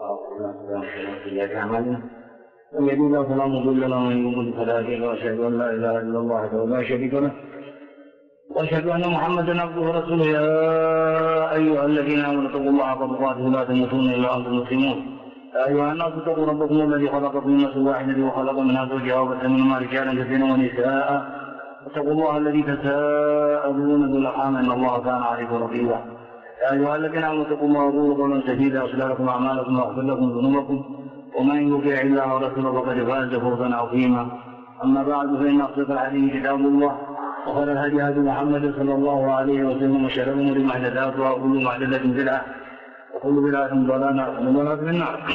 من يهده الله فلا مضل له ومن يضلل فلا هادي له واشهد ان لا اله الا الله وحده لا شريك له واشهد ان محمدا عبده ورسوله. يا ايها الذين امنوا اتقوا الله حق تقاته ولا تموتن الا وانتم مسلمون. يا ايها الناس اتقوا ربكم الذي خلقكم من نفس واحده وخلق منها زوجها وبث منهما رجالا كثيرا ونساء. اتقوا الله الذي تساءلون به والارحام ان الله كان عليكم رقيبا. يا ايها الذين امنوا اتقوا الله وقولوا قولا سديدا يصلح لكم اعمالكم ويغفر لكم ذنوبكم ومن يطع الله ورسوله فقد فاز فوزا عظيما. اما بعد فان اصدق الحديث كتاب الله وخير الهدي هدي محمد صلى الله عليه وسلم وشر الامور محدثاتها وكل محدثه بدعه وكل بدعه ضلاله وكل ضلاله في النار.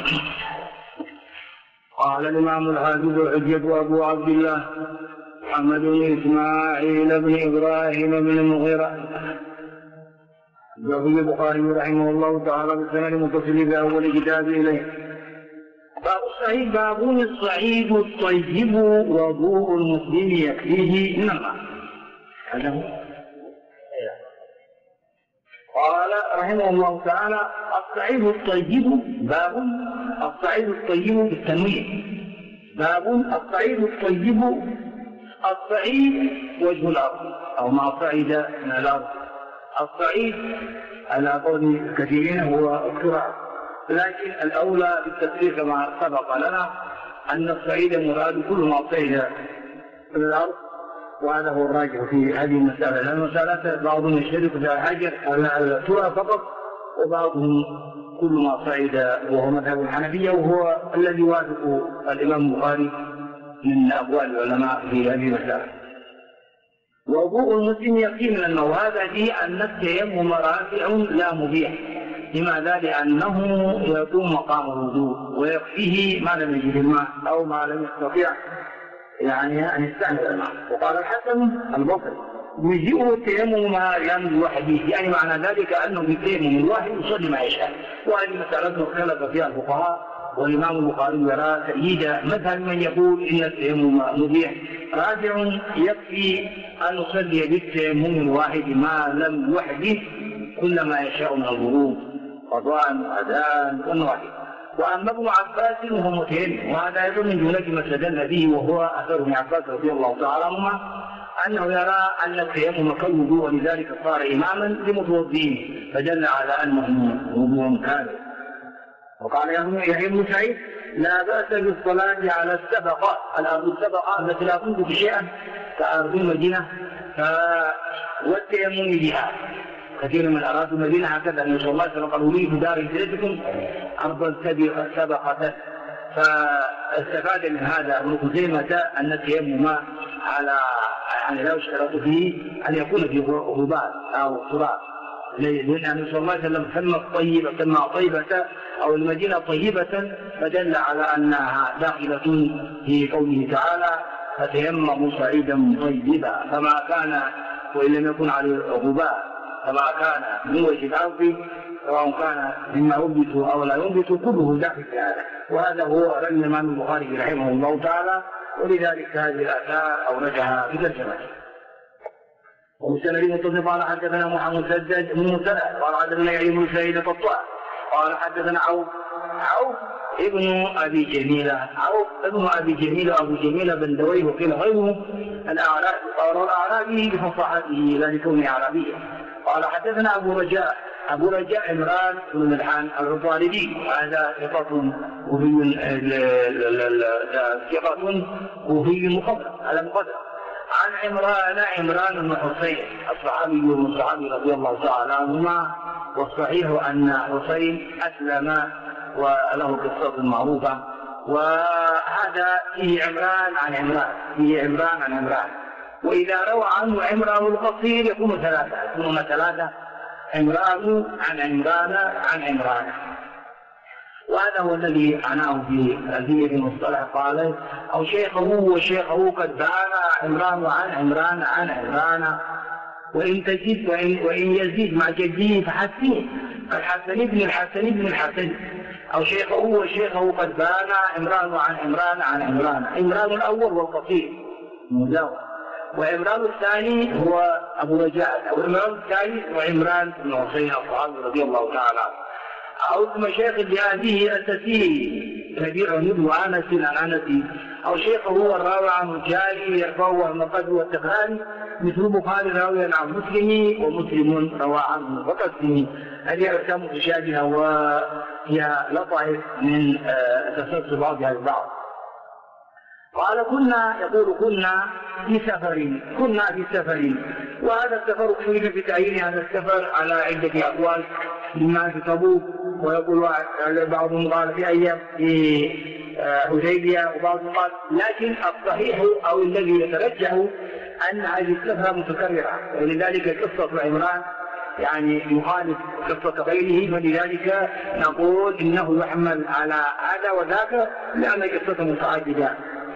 قال الامام الحافظ الحجة ابو عبد الله محمد بن اسماعيل بن ابراهيم بن المغيرة في البخاري رحمه الله تعالى بالسند المتصل باول كتاب اليه. باب الصعيد. باب الصعيد الطيب وضوء المسلم يكفيه من الماء. هذا هو. قال رحمه الله تعالى الصعيد الطيب. باب الصعيد الطيب بالتنوين. باب الصعيد الطيب. الصعيد وجه الارض او ما صعد من الارض. الصعيد على قول كثيرين هو التراب، لكن الاولى بالتفسير كما سبق لنا ان الصعيد مراد كل ما صعد من الارض، وهذا هو الراجح في هذه المساله، لان المساله بعضهم يشترك في الحجر التراب فقط، وبعضهم كل ما صعد، وهو مذهب الحنفيه وهو الذي يوافق الامام البخاري من اقوال العلماء في هذه المساله. وضوء المسلم يكفي من الماء، وهذا فيه ان التيمم رافع لا مبيح. لماذا؟ لانه يقوم مقام الوضوء ويكفيه ما لم يجد الماء او ما لم يستطيع يعني ان يستعمل الماء. وقال الحسن البصري يجزئه التيمم ما لم يوحده، يعني معنى ذلك انه بالتيمم الواحد يصلي ما يشاء. وهذه مساله اختلف فيها الفقهاء، والإمام البخاري يرى تأييد مذهب من يقول إن التيمم مبيح رافع، يكفي أن نصلي بالتيمم الواحد ما لم يحدث كل ما يشاء من الغروب قضاء وأذان والنواحي. وأما ابن عباس وهو متيمم، وهذا أيضا من جملة ما استدل به، وهو أثر ابن عباس رضي الله تعالى عنهما أنه يرى أن التيمم كالوضوء، ولذلك صار إماما لمتوضئين، فدل على أنه وضوء كامل. وقال يحيى بن سعيد لا بأس بالصلاة على السبقة، الأرض السبقة التي لا تنبت شيئا كأرض المدينة والتيمم بها. كثير من أراضي المدينة هكذا النبي صلى الله عليه وسلم قال لي في دار هجرتكم أرضا سبقة. فاستفاد من هذا ابن خزيمة أن التيمم على يعني لا يشترط فيه أن يكون في غبار أو تراب، لأن النبي صلى الله عليه وسلم سمى طيبة أو المدينة طيبة، فدل على أنها داخلة في قوله تعالى فتيمموا صعيدا طيبا، فما كان وإن لم يكن عليه غبار، فما كان من وجه الأرض سواء كان مما ينبت أو لا ينبت كله داخل في هذا. وهذا هو رأي الإمام البخاري رحمه الله تعالى، ولذلك هذه الآثار أوردها في ترجمته. ومسند متصل قال حدثنا محمد سدد بن مسلم قال حدثنا يحيى بن سعيد القطان قال حدثنا عوف ابن ابي جميله ابو جميله بن دويه وقيل غيره الاعرابي بفصاحته لا لكونه عربيا. قال حدثنا ابو رجاء عمران بن ملحان العطاردي، هذا ثقة كوفي مقدر عن عمران بن حسين الصحابي رضي الله تعالى عنهما. والصحيح أن حسين أسلم وله قصة معروفة، وهذا فيه عمران عن عمران، وإذا روى عنه عمران القصير يكون ثلاثة عمران عن عمران. وهذا هو الذي عناه في ألفية المصطلح، قال أو شيخه وشيخه قد بان عمران عن عمران، وإن تزيد وإن يزيد مع جده فحسنه كالحسن بن الحسن، أو شيخه وشيخه قد بان عمران عن عمران الأول والقصير مزاوج، وعمران الثاني هو أبو رجاء، وعمران الثالث وعمران بن حسين الصحابي رضي الله تعالى عنه. أو اسم شيخ بهذه التسير ربيع ندو أنس عن أنس، أو شيخ هو الراوي عن رجالي يرفعه النقد والتكرار، مثل بخاري راوي عن مسلم ومسلم روى عنه وقسمه. هذه أقسام متشابهة وهي لطائف من تسلسل بعضها البعض. قال يقول كنا في سفر، وهذا السفر اختلف في تعيين هذا السفر على عدة أقوال، مما في تبوك، ويقول بعضهم قال في أيام في حديبية، وبعضهم قال، لكن الصحيح أو الذي يترجح أن هذه السفرة متكررة، ولذلك قصة عمران يعني يخالف قصة غيره، فلذلك نقول إنه يحمل على هذا وذاك لأن قصته متعددة.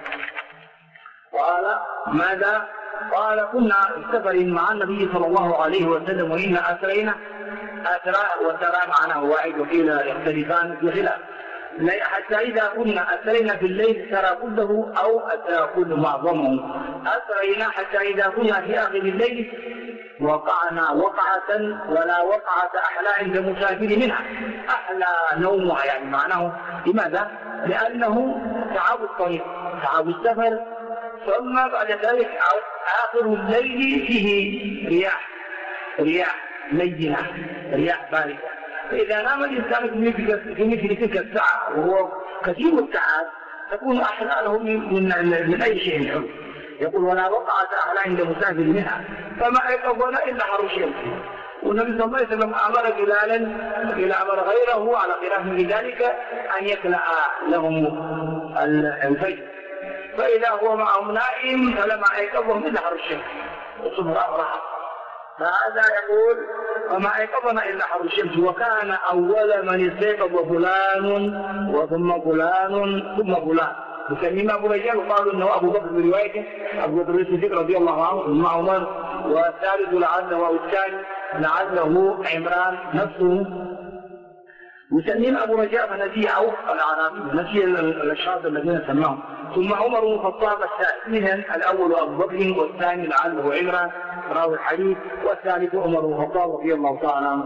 قال ماذا؟ قال كنا في سفر مع النبي صلى الله عليه وسلم وإن أسرينا، أسرى وترى معناه واحد وقيل يختلفان في خلاف، حتى إذا كنا أسرينا في الليل ترى كله أو أسرى كل معظمه. أسرينا حتى إذا كنا في آخر الليل وقعنا وقعة ولا وقعة أحلى عند مسافر منها، أحلى نومها يعني معناه. لماذا؟ لأنه تعب الطريق، تعب السفر، ثم بعد ذلك آخر الليل فيه رياح لينة، رياح باردة، فإذا نام الإنسان في مثل تلك الساعة وهو كثير التعب تكون أحلى له من أي شيء حلو. يقول ولا وقعت أحلى عند مسافر منها، فما يقضون إلا حر الشمس. والنبي صلى الله عليه وسلم أمر بلالا إلى أمر غيره على خلاف ذلك أن يخلع لهم الفجر، فإذا هو معهم نائم فلما أيقظهم إلا حر الشمس وصبر أبرهة. فهذا يقول وما أيقظنا إلا حر الشمس. وكان أول من استيقظ فلان وثم فلان ثم فلان، وكلمة أبو رجال قالوا إنه أبو بكر بروايته أبو بكر الصديق رضي الله عنه ثم عمر، والثالث لعله أو الثاني لعله عمران نفسه. وسمين أبو رجاء فنسي عوف الأعرابي، نسي الأشخاص الذين سماهم. ثم عمر بن الخطاب الثاني، الأول أبو بكر والثاني لعله عمران راوي الحديث، والثالث عمر بن الخطاب رضي الله تعالى عنه.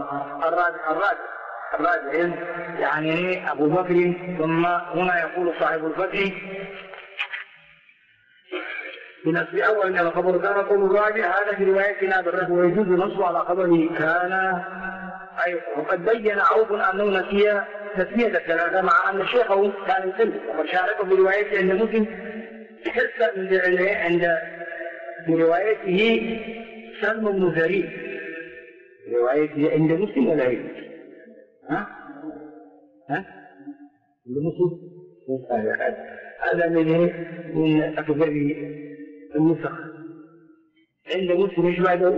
الراجع يعني أبو بكر. ثم هنا يقول صاحب الفتح في نصب أول من الخبر كان يقول الراجع هذا في روايتنا بالرد، ويجوز نصب على خبره كان. أيضا وقد بين عوف أنه نسي تسمية الثلاثة مع أن شيخه كان يسلم، وشاركه في روايته أن مسلم حس عند في روايته سلم بن زرير، روايته عند مسلم ولا غيره؟ عند مسلم. هذا من أكبر النسخ. عند مسلم ايش بعده؟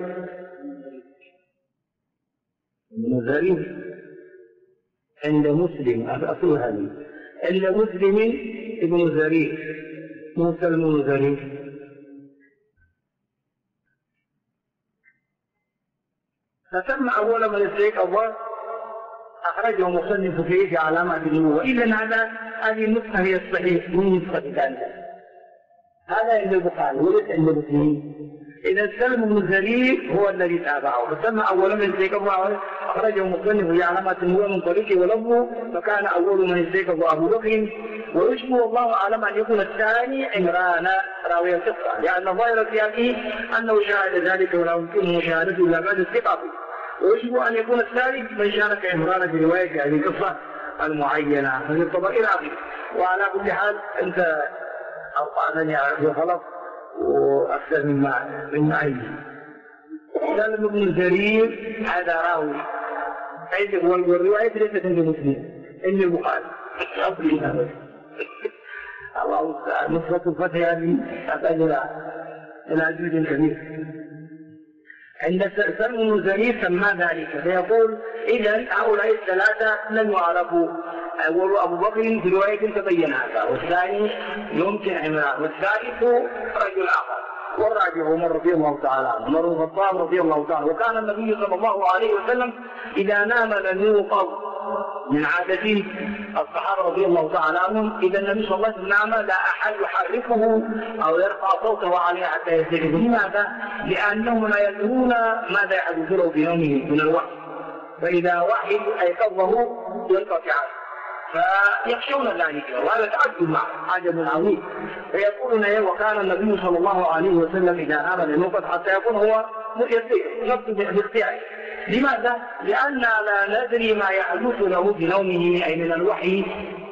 ابن زرير. عند مسلم أصل هذه عند مسلم ابن زرير موسى بن زرير. فثم أول من استيقظ أخرجه مصنف فيه في علامات النبوة. إذن هذه النسخة هي الصحيح من نسخة ثانية. هذا عند البخاري وليس عند مسلم. إذا سلم بن زرير هو الذي تابعه، فسمى أول من استيقظ أخرجه مصنف في علامات النبوة من طريقه ولفظه، فكان أول من استيقظ أبو بكر، ويشبه الله أعلم أن يكون الثاني عمران راوي القصة، لأن ظاهر سياقه أنه شاهد ذلك ولا يمكن مشاهدته إلا بعد استيقاظه. ويشبه أن يكون الثالث من شارك عمران في رواية هذه القصة المعينة، فهي الطبق العظيم. وعلى كل حال أنت أوقعتني في غلط وأكثر من عيني. سلم بن زرير هذا راوي، والرواية ليست عند مسلم، عند البخاري. أصلي هذا الله نصرة الفتح هذه تحتاج إلى جهد كبير. عند سلم بن زرير سمى ذلك، فيقول إذن هؤلاء الثلاثة لم يعرفوا. أول أبو بكر في رواية تبين هذا، والثاني يمكن عمران، والثالث رجل آخر، والراجع عمر رضي الله تعالى عنه، عمر بن الخطاب رضي الله تعالى. وكان النبي صلى الله عليه وسلم إذا نام لم يوقظ، من عادة الصحابة رضي الله تعالى عنهم إذا النبي صلى الله عليه وسلم نام لا أحد يحركه أو يرفع صوته عليه حتى يستيقظ. لماذا؟ لأنهم لا يدرون ماذا يحدث له في يومه من الوحي، فإذا واحد أيقظه ينقطعان، فيخشون ذلك، وهذا تعجب معه عجب عظيم. فيقولون وكان النبي صلى الله عليه وسلم إذا نام لنوقظ حتى يكون هو يصب باختياره. لماذا؟ لأننا لا ندري ما يحدث له في نومه أي من الوحي.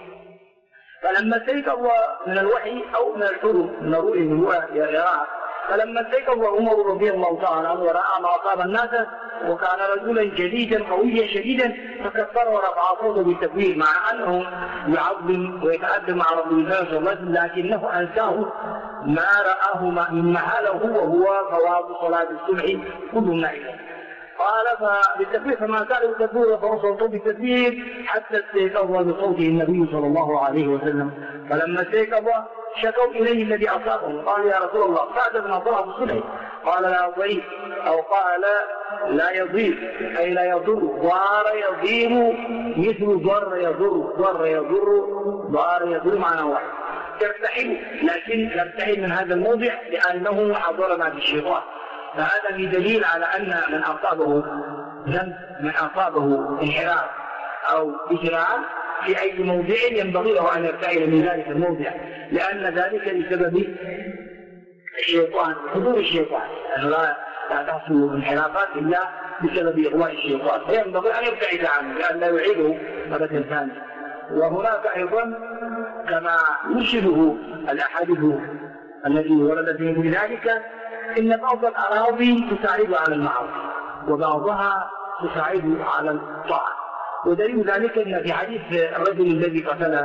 فلما استيقظ من الوحي أو من الحلم من الرؤيا يراه، فلما استيقظ عمر رضي الله تعالى عنه ورأى ما أصاب الناس وكان رجلا جديدا قويا شديدا، فكبر ورفع صوته بالتكبير مع أنه يعظم ويتأدب مع رسول الله صلى الله عليه وسلم، لكنه أنساه ما رآه مما حاله وهو فواب صلاة الصبح كل نائم. قال فبالتكبير فما زال يكبر ورفع صوته بالتكبير حتى استيقظ بصوته النبي صلى الله عليه وسلم. فلما استيقظ شكوا إليه الذي أصابهم، قال يا رسول الله فأدبنا صلاة الصبح، قال لا ضيف أو قال لا يضير أي لا يضر، ضار يضير مثل ضر يضر، ضر يضر ضار يضر معنى واحد. ترتحل، لكن ترتحل من هذا الموضع لأنه حضرنا بالشيطان. فهذا دليل على أن من أصابه ذنب، من أصابه انحراف أو إجرام في أي موضع ينبغي له أن يرتحل من ذلك الموضع، لأن ذلك لسبب الشيطان، حضور الشيطان، أنه لا تحصل انحرافات إلا بسبب إغواء الشيطان، فينبغي أن يبتعد عنه لأن لا يعيده مرة ثانية. وهناك أيضا كما يرشده الأحاديث التي وردت في ذلك إن بعض الأراضي تساعد على المعاصي وبعضها تساعد على الطاعة. ودليل ذلك أن في حديث الرجل الذي قتل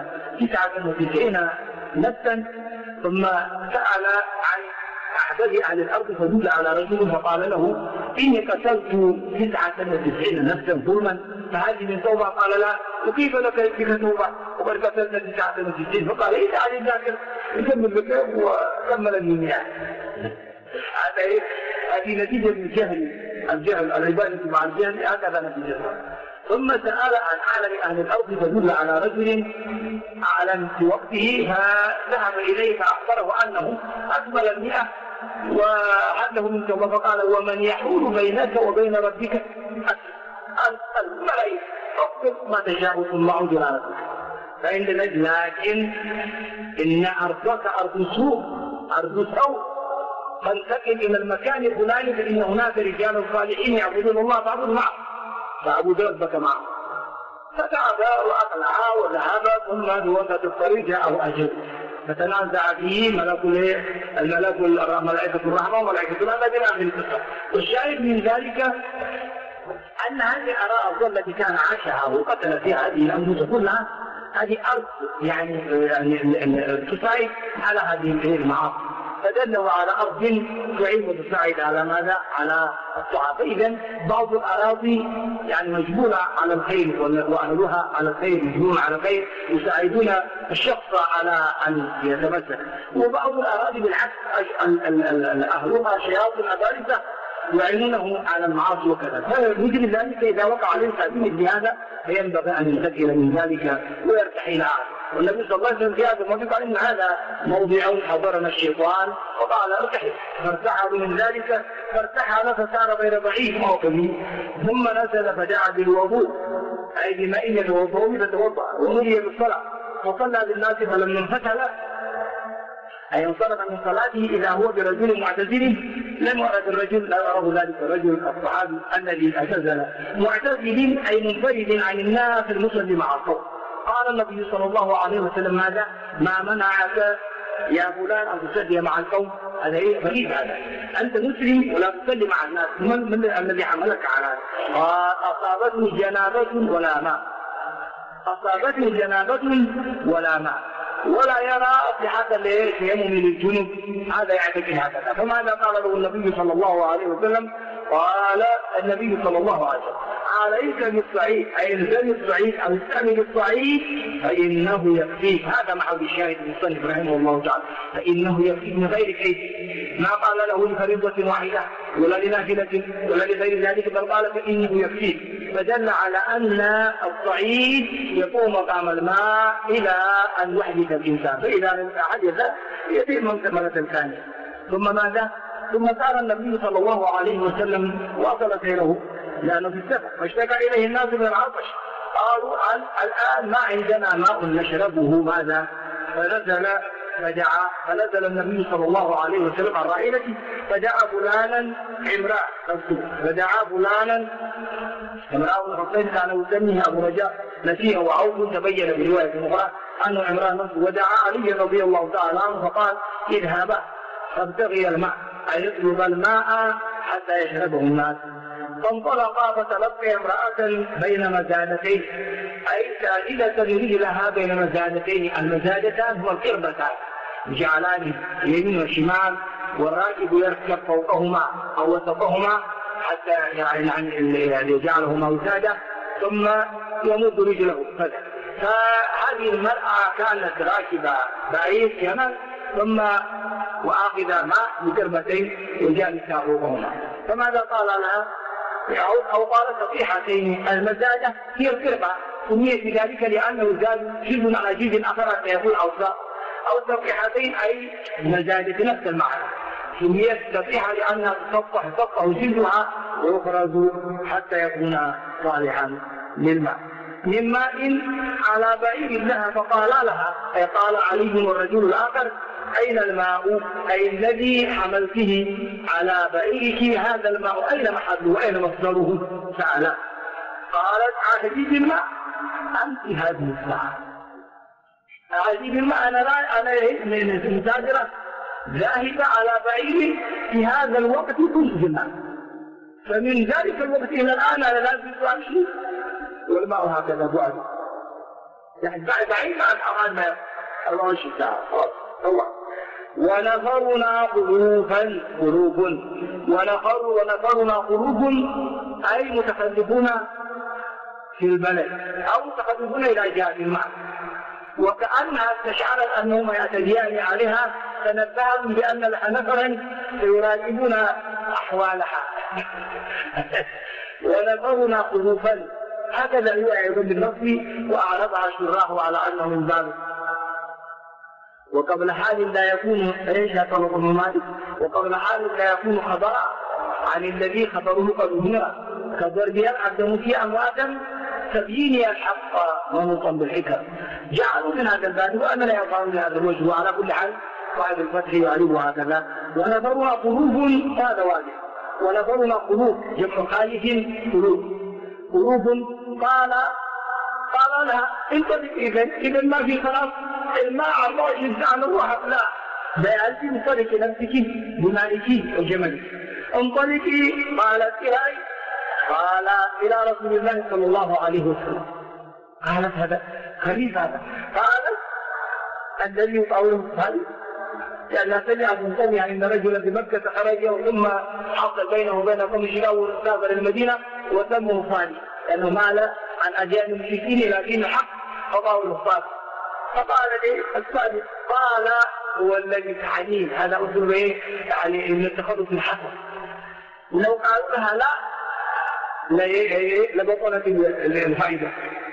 99 نفسا ثم سأل عن أحد أهل الأرض فدل على رجل فقال له إني قتلت 99 نفسا ظلما فهذه من توبة؟ قال لا. وكيف لك بك توبة وقد قتلت 99؟ فقال إيه تعالي ذاكر يكمل بك وكمل المياه. هذه نتيجة من الجهل العبادة مع الجهل، هكذا نتيجتها. ثم سأل عن أعلم أهل الأرض فدل على رجل أعلم في وقته فذهب إليه فأخبره أنه أكمل 100 وحده من توبة، فقال ومن يحول بينك وبين ربك الملائكة فاكتب ما تشاء ثم عود إلى ربك. فإن لكن إن أرضك أرض سوء أرض سوء، فانتقل إلى المكان الفلاني فإن هناك رجال صالحين يعبدون الله فاعبد معه، فاعبد ربك معه. فذهب وأقلعها وذهب، ثم بوسط الطريق جاءه أجل فتنازع فيه ملائكة الرحمة وملائكة العذاب إلى آخر القصة. والشاهد من ذلك أن هذه الأراضي التي كان عاشها وقتل فيها هذه الأنفس كلها، هذه أرض يعني تساعد على هذه المعاصي، فدلوا على أرض تعين وتساعد على ماذا؟ على الطاعة. فإذا بعض الأراضي يعني مجبولة على الخير وأهلها على الخير مجبولون على الخير يساعدون الشخص على أن يتمسك، وبعض الأراضي بالعكس أهلها شياطين أبارزة يعينونه على المعاصي وكذا. فمثل ذلك إذا وقع الإنسان مثل هذا فينبغي أن ينتقل من ذلك ويرتحل عنه. والنبي صلى الله عليه وسلم في هذا الموضوع قال إن هذا موضع حضرنا الشيطان وقال ارتحل، فارتحل من ذلك فارتحل فصار غير ضعيف موقفه، ثم نزل فجاء بالوضوء أي بماء يتوضأ فتوضأ ونودي بالصلاة فصلى بالناس فلم ينفتح له أي انصرف من صلاته إذا هو برجل معتزل لم يرد الرجل، لا يراه ذلك الرجل الصحابي الذي اعتزل معتزل أي منفرد عن الناس المصلي مع الصوت. قال النبي صلى الله عليه وسلم هذا ما منعك يا فلان أن تصلي مع القوم؟ هذا غريب، هذا أنت مسلم ولا تصلي مع الناس، من الذي حملك على هذا؟ قال أصابته جنابة ولا ماء، أصابته جنابة ولا ماء ولا يرى أصلحة ليمم للجنوب، هذا يعتقد هكذا. فماذا قال له النبي صلى الله عليه وسلم؟ قال النبي صلى الله عليه وسلم عليك بالصعيد أي الزم الصعيد أو السامي بالصعيد فإنه يكفيك. هذا محل الشاهد المصنف رحمه الله تعالى، فإنه يكفيك من غير كيف، ما قال له لفريضة واحدة ولا لنافلة ولا لغير ذلك، بل قال فإنه يكفيك، فدل على أن الصعيد يقوم مقام الماء إلى أن يحدث الإنسان، فإذا حدث يتم مرة ثانية. ثم ماذا؟ ثم سأل النبي صلى الله عليه وسلم واصل سيره لأنه في السفر فاشتكى إليه الناس من العطش، قالوا الآن ما عندنا ماء نشربه ماذا؟ فنزل النبي صلى الله عليه وسلم عن راحلته فدعا فلانا عمران، فدعا فلانا عمران بن حسين كان يسميه أبو رجاء نسيه وعوف، تبين برواية أخرى أنه عمران نفسه، ودعا علي رضي الله تعالى عنه فقال اذهبا فابتغي الماء، أي يطلب الماء حتى يشربه الناس. فانطلقا فتلقي امرأة بين مزادتين، أي سائلة رجلها بين مزادتين، المزادتان هو القربتان جعلان يمين وشمال، والراكب يركب فوقهما أو وسطهما حتى يعني يجعلهما وسادة ثم يمد رجله. فهذه المرأة كانت راكبة بعير يمن ثم وآخذ ماء بقربتين وجالسة فوقهما، فماذا قال لها؟ أو قال صفيحتين. المزادة هي القربة، سميت بذلك لأنه زاد جزء على جزء آخر حتى يقول أوساط، أو صفيحتين أي مزادة نفس المعنى، سميت صفيحة لأنها تصفح جلدها ويخرج حتى يكون صالحا للماء. من ماء على بعير لها فقال لها، أي قال علي والرجل الآخر أين الماء؟ أي الذي حملته على بعيرك، هذا الماء أين محله أين مصدره؟ سأل. قالت عهدي بالماء أنت هذه الساعة، عهدي بالماء أنا مسافرة ذاهبة على بعير في هذا الوقت كنت بالماء، فمن ذلك الوقت إلى الآن أنا لازم أمشي والماء هكذا بعد، يعني بعيد عن حرام ما 24 ساعة الله. ونفرنا قلوب ونفرنا قلوب أي متخلفون في البلد أو متخلفون إلى جهة الماء، وكأنها استشعرت أنهما يعتديان عليها فنبههم بأن لها نفرا سيراقبون أحوالها. ونفرنا قلوبا هكذا هو أيضا بالنصب، وأعرضها شراه على أنه من ذلك. وقبل حال لا يكون ايش طلب المال، وقبل حال لا يكون خبرا عن الذي خبره قد هنا كضرب يلعب في امواتا تبيين الحق ونطا بالحكم. جعلوا من هذا الباب وان لا يقعون من هذا الوجه، وعلى كل حال بعد الفتح يعرب هكذا. ونفرنا قلوب هذا واضح، ونفرنا قلوب جمع خالف قلوب قال لها انطلق إذا ما في خلاص الماء 24 ساعة نروح، لا بأنت انطلقي نفسك بمالك وجملك، انطلقي. قالت إلهي قال إلى رسول الله صلى الله عليه وسلم. قالت هذا غريب هذا. قالت الذي يطاوله هذا لأنها سمعت من سمع أن رجلا بمكة خرج ثم حصل بينه وبين قوم شراء وسافر المدينة وسمه صالح لأنه مال عن أديان المشركين لكن الحق قضاه الصادق. فقال لي الصادق قال هو الذي تعنيه، هذا أسلوب يعني من التخلص الحسن. لو قالوا لها لا لبطلت الفائدة،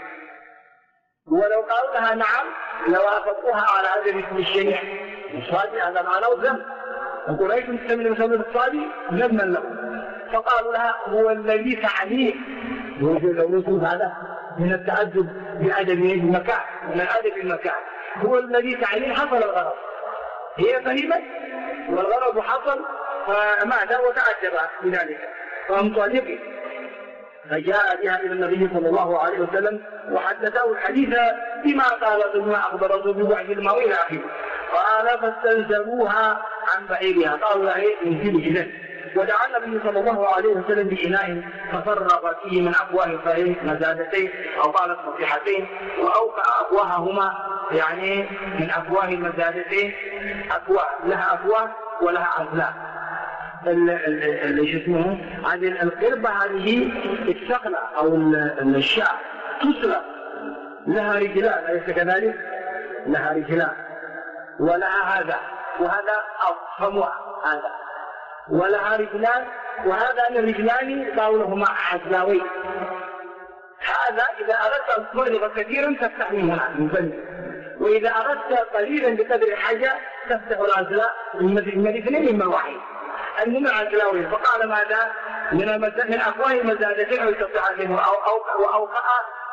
ولو قالوا لها نعم لوافقوها على هذا الاسم الشريع. الصادق هذا معناه ذنب، وقريش تستمر بسبب الصادق ذنبا له. فقالوا لها هو الذي تعنيه، وجد هذا من التعجب بأدب المكان، من أدب المكان. هو الذي تعنيه حصل الغرض، هي فهمت والغرض حصل فماذا وتعجب بذلك فانطلقي. فجاء بها إلى النبي صلى الله عليه وسلم وحدثه الحديث بما قال بما أخبرته بوحي الماء إلى آخره. قال فاستنزلوها عن بعيرها، قالوا لها انزلي إذن. ودعا النبي صلى الله عليه وسلم بإناء ففرغ فيه من أفواه مزادتين أو قالت صفيحتين، وأوقع أفواههما يعني من أفواه المزادتين أفواه، لها أفواه ولها أفلام. اللي اسمه هذه القربة هذه الثقلة أو الشاة تسلى لها رجلان، أليس كذلك؟ لها رجلان ولها هذا وهذا أفهمها هذا ولها رجلان، وهذا الرجلان قولهما عزلاوي. هذا إذا أردت أن تفرغ كثيرا تفتح من هنا من فمك، وإذا أردت قليلا بقدر الحاجة تفتح العزلاء من الاثنين مما واحد. المهم عزلاوي. فقال ماذا؟ من أفواه مزادتين أو تفتح منه أو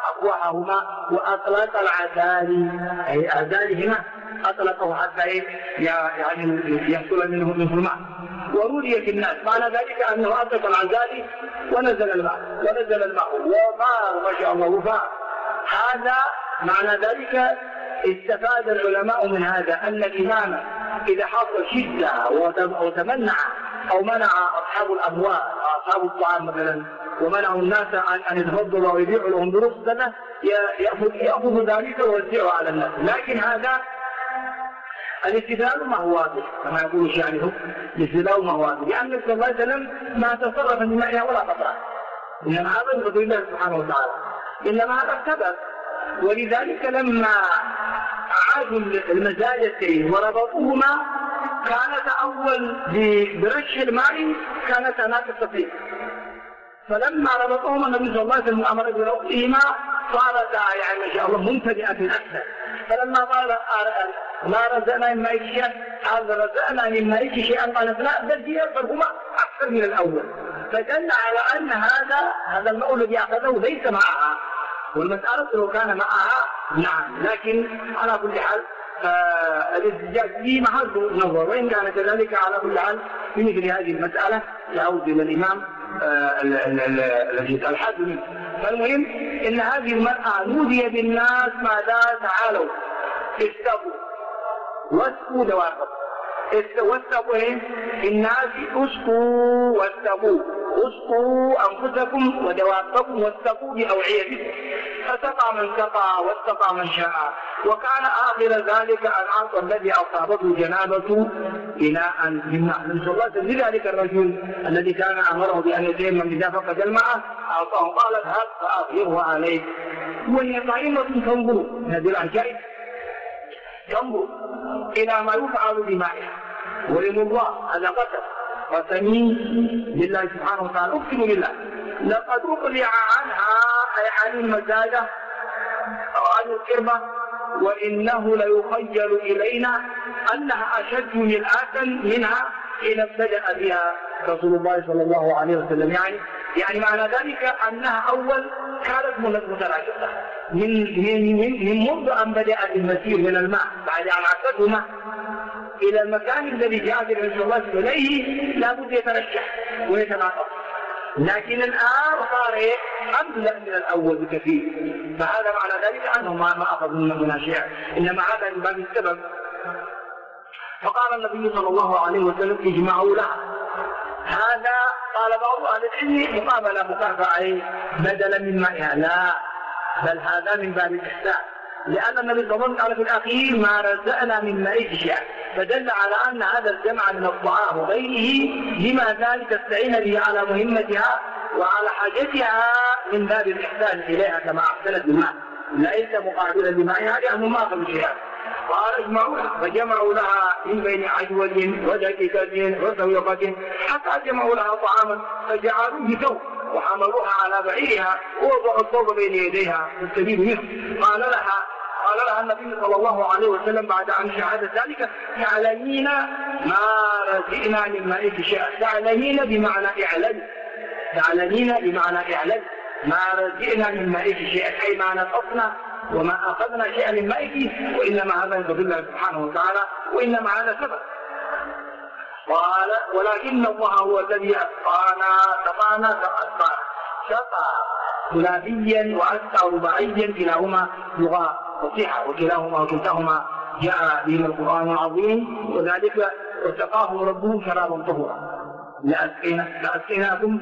أفواههما وأطلق العزالي، أي العزالي هنا أطلقه حتى يعني يحصل منه الماء ورؤي في الناس، معنى ذلك أنه أطلق العزالي ونزل الماء وما ما شاء الله وفاء. هذا معنى ذلك استفاد العلماء من هذا أن الإمام إذا حصل شدة وتمنع أو منع أصحاب الأموال أو أصحاب الطعام مثلا ومنعوا الناس أن يتفضلوا ويبيعوا لهم برخصة يأخذ ذلك ويوزعه على الناس. لكن هذا الاستدلال ما هو واضح كما يقول الشاعر، الاستدلال ما هو واضح، لأن النبي صلى الله عليه وسلم ما تصرف بمائها ولا قطع، إنما هذا بفضل الله سبحانه وتعالى، إنما هذا السبب. ولذلك لما أعادوا المزاجتين وربطوهما كانت أول برش الماء كانت ناقصتين، فلما ربطوهما النبي صلى الله عليه وسلم أمر بربطهما صارتا يعني ما شاء الله ممتلئة أكثر. فلما قال ما رزقنا من ماء شيئا هذا رزقنا من ماء شيئا قالت لا بل هي فرهما أكثر من الأول، فدل على أن هذا الماء الذي أخذه ليس معها، والمسألة لو كان معها نعم، لكن على كل حال الاحتجاج فيه محل نظر، وإن كان كذلك على كل حال في مثل هذه المسألة يعود إلى الإمام الذي الحد منه. فالمهم إن هذه المرأة نودي بالناس ماذا؟ تعالوا استقوا واسقوا دوابكم، واسقوا الناس اسقوا واسقوا، اسقوا أنفسكم ودوابكم واسقوا بأوعيتكم، فسقى من سقى واستقى من شاء. وكان آخر ذلك أن أعطى الذي أصابته جنابة إناء من ماء. نسأل الله لذلك الرجل الذي كان أمره بأن يتيمم إذا فقد الماء أعطاه، قال اذهب فأغيره عليه. وهي طائمة تنظر هذه العجائب، تنظر إلى ما يفعل بمائها، وإن الله هذا قسمي بالله سبحانه وتعالى، أقسم بالله لقد أقلع عنها أي عن المزاجة أو عن الكربة، وإنه ليخيل إلينا أنها أشد ملآة منها حين ابتدأ بها رسول الله صلى الله عليه وسلم. يعني معنى ذلك أنها أول كانت متراجعة من منذ أن بدأت المسير من الماء بعد أن عكته ماء إلى المكان الذي جاء به رسول الله إليه لابد يترشح ويتناقض، لكن الآن صار أمثل من الأول بكثير. فهذا معنى ذلك أنه ما أخذ منها شيء، إنما هذا من باب السبب. فقال النبي صلى الله عليه وسلم اجمعوا لها. هذا قال بعض أهل العلم مقابلة مكافأة بدلا من مائها، لا بل هذا من باب الإحسان، لأن النبي صلى الله عليه وسلم قال في الأخير ما رزقنا من ماء شيئا، فدل على أن هذا الجمع من الطعام وغيره لما ذلك تستعين به على مهمتها وعلى حاجتها من باب الإحسان إليها كما أحسنت بالماء، ليس مقابلا لمائها لأنه ما أخذ شيئا. قال اجمعوا فجمعوا لها من بين عجول ودقيقة وسويقة حتى جمعوا لها طعاما فجعلوه بثوب وحملوها على بعيرها ووضعوا الثوب بين يديها تستجيب منه. قال لها النبي صلى الله عليه وسلم بعد أن شاهد ذلك تعلمين ما رزقنا من مائك شيئا. تعلمين بمعنى اعلم، تعلمين بمعنى اعلم ما رزقنا من مائك شيئا، أي ما نقصنا وما أخذنا شيئا من مائك، وإنما هذا يدل الله سبحانه وتعالى، وإنما هذا سبب. قال ولكن الله هو الذي سقانا سقى ثلاثيا وأسقى رباعيا، كلاهما لغة فصيحة وكلتاهما جاء به القرآن العظيم، وذلك وسقاهم ربهم شرابا طهورا. لأسقيناكم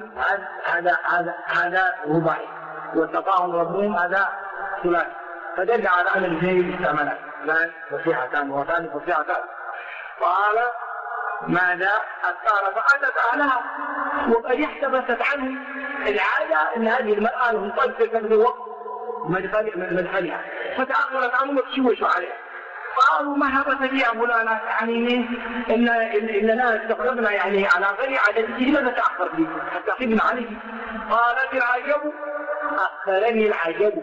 هذا رباعي، وسقاهم ربهم هذا ثلاثي، فدل على أن الاثنين استعملا ثلاث فصيحتان وثاني فصيحتان. قال ماذا أسقى فأتت أهلها وقد احتبست عنه. العادة أن هذه المرأة منطلقة في وقت مدخلها فتأخرت عنه وتشوش عليه. قالوا ما هبت بي فلانة، يعني إننا استقربنا يعني على غير عادته، لماذا تأخر بي حتى خبنا عليه؟ قالت العجب أخرني العجب،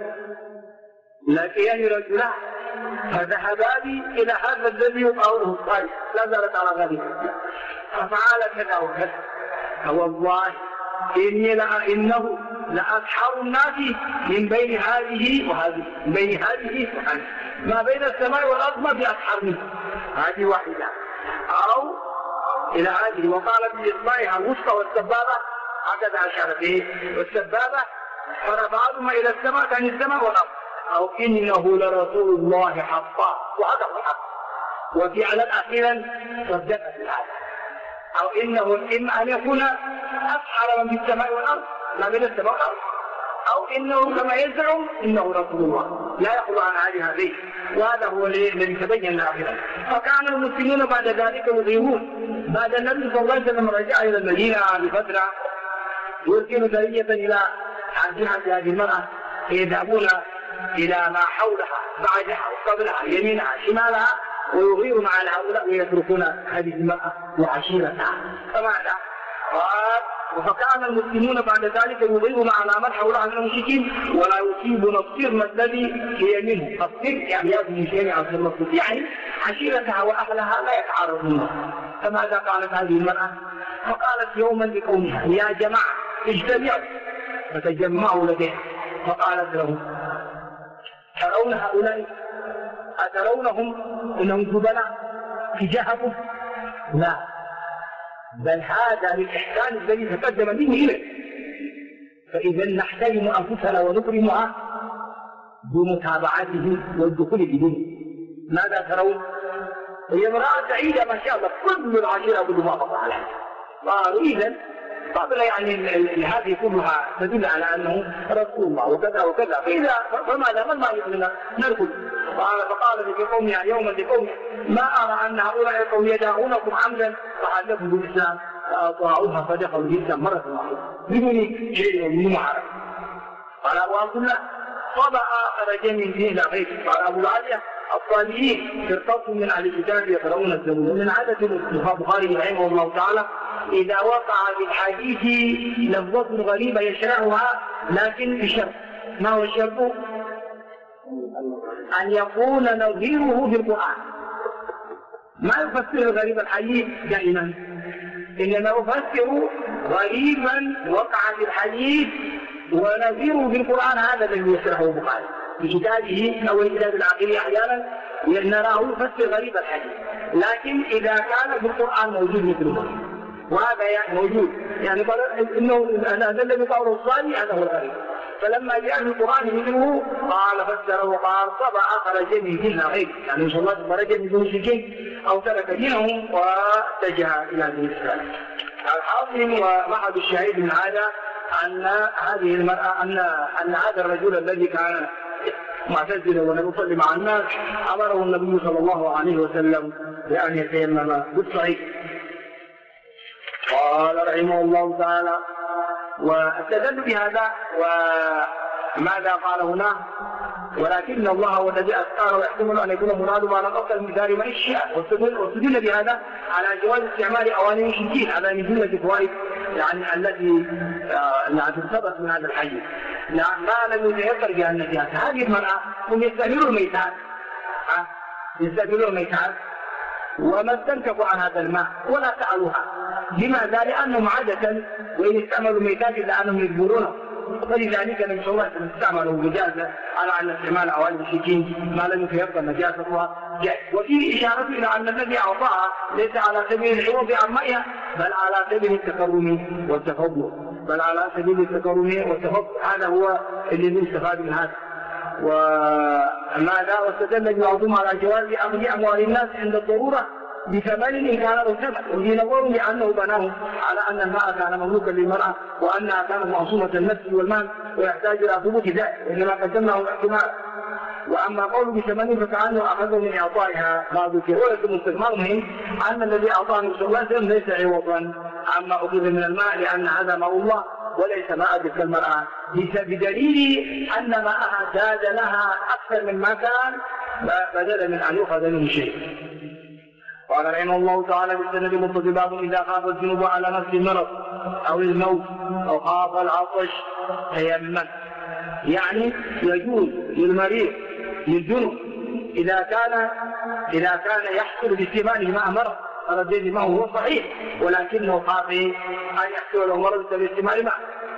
لكيني رجلا فذهبا بي إلى هذا الذي يطاوله الصالح، لا زالت على غيره ففعل كذا وكذا. والله إنه لأسحر الناس من بين هذه وهذه، من بين هذه وهذه، ما بين السماء والأرض ما في أسحر منه، هذه واحدة. أو إلى هذه، وقال بإصبعها الوسطى والسبابة، هكذا أشار به، والسبابة فرفعهما إلى السماء كان السماء والأرض. أو إنه لرسول الله حقا، وهذا هو الحق، وفعلا أخيرا صدقت الآية. أو إنه إما أن يكون أسحر من في السماء والأرض، ما بين السماء والأرض، أو إنه كما يزعم إنه رسول الله، لا يخلو عن هذه، وهذا هو الذي تبين آخرا. فكان المسلمون بعد ذلك يظهرون، بعد النبي صلى الله عليه وسلم رجع إلى المدينة بفترة، يرسل سرية إلى جهة هذه المرأة، يذهبون إلى ما حولها، بعدها وقبلها، يمينها شمالها، ويغيرون على هؤلاء ويتركون هذه المرأة وعشيرتها. فماذا؟ فكان المسلمون بعد ذلك يضيعون على من حولها من المشركين، ولا يصيبون الصرم الذي هي منه. الصرم يعني يأتي شيء عن المصروف، يعني عشيرتها وأهلها لا يتعارضون. فماذا قالت هذه المرأة؟ فقالت يوما لقومها يا جماعة اجتمعوا، فتجمعوا لديها، فقالت لهم ترون هؤلاء، أترونهم إنهم جبناء في جهكم؟ لا، بل هذا للإحسان الذي تقدم به إليه، فإذا نحترم أنفسنا ونكرمها بمتابعته والدخول بدينه. ماذا ترون؟ هي امرأة سعيدة ما شاء الله، كل العشيرة كل ما فضل عليها. قالوا إذا قبل يعني هذه كلها تدل على أنه رسول الله وكذا وكذا، فإذا فماذا من ما يؤمن ندخل. فقال لقوم يوما لقوم ما أرى أن هؤلاء القوم يدعونكم عمدا فحدثوا بالإسلام فأطاعوها فدخلوا بالإسلام مرة واحدة بدون شيء من محارب. قال أبو عبد الله صبأ خرج من دين غيره. قال أبو العالية الصالحين فرقة من أهل الكتاب يقرؤون الزبور. من عادة البخاري رحمه الله تعالى إذا وقع في الحديث لفظة غريبة يشرحها لكن بشرط. ما هو الشرط؟ أن يكون نظيره في القرآن. ما يفسر غريب الحديث دائما، إنما يفسر غريبا وقع في الحديث ونظيره في القرآن. هذا الذي يشرحه البخاري في كتابه أو الكتاب العقيدي أحيانا نراه يفسر غريب الحديث، لكن إذا كان في القرآن موجود مثله، وهذا يعني موجود، يعني قال إنه هذا الذي قوله الصالح هذا هو الغريب. فلما جاء في القرآن منه قال فسره وقال صبأ خرج من دين غيره، يعني إن شاء الله خرج من دين المشركين أو ترك دينهم واتجه إلى دين الإسلام. الحاصل ومحض الشهيد من هذا أن هذه المرأة أن هذا الرجل الذي كان معتزلا ولم يصلي مع الناس أمره النبي صلى الله عليه وسلم بأن يتيمم بالصحيح. قال رحمه الله تعالى واستدل بهذا. وماذا قال هنا؟ ولكن الله هو الذي أسأل ويحتمل أن يكون مراد على الأفضل من دار من الشيء. واستدل بهذا على جواز استعمال أواني المشركين على من جملة فوائد يعني التي تثبت من هذا الحديث. ما لم يتيسر بها النجاة. هذه المرأة هم يستعملون الميتات، يستعملون الميتات وما استنكفوا عن هذا الماء ولا فعلوها. لماذا؟ لأنهم عادة وإن استعملوا ميتات إلا أنهم يجبرونه، فلذلك النبي صلى الله عليه وسلم استعملوا مجازة على أن استعمال أواني المشركين ما لم يتيسر نجاستها. وفيه إشارة إلى أن الذي أعطاها ليس على سبيل العوض عن مائها بل على سبيل التكرم والتفضل، هذا هو الذي استفاد من هذا. وماذا؟ واستدل بعضهم على جواز أخذ أموال الناس عند الضرورة بثمن إن كان له ثمن، وفي نظر لأنه بناه على أن الماء كان مملوكا للمرأة وأنها كانت معصومة النفس والمال ويحتاج إلى ثبوت ذلك، وإنما قدمناه الاحتمال. وأما قوله بثمن فكأنه أخذه من إعطائها ما ذكر. ولكن الاستثمار مهم أن الذي أعطاه النبي صلى الله عليه وسلم ليس عوضا عما أخذ من الماء، لأن هذا ماء الله وليس ماء تلك المرأة، بدليل أن ماءها زاد لها أكثر من ما كان بدل من أن يؤخذ منه شيء. قال رحمه الله تعالى بالسند متصل باب إذا خاف الجنوب على نفس المرض أو الموت أو خاف العطش تيمم. يعني يجوز للمريض للجنوب إذا كان يحصل باستعماله مع مرض الذي ما هو صحيح ولكنه خاف أن يحصل له مرض باستعمال ماء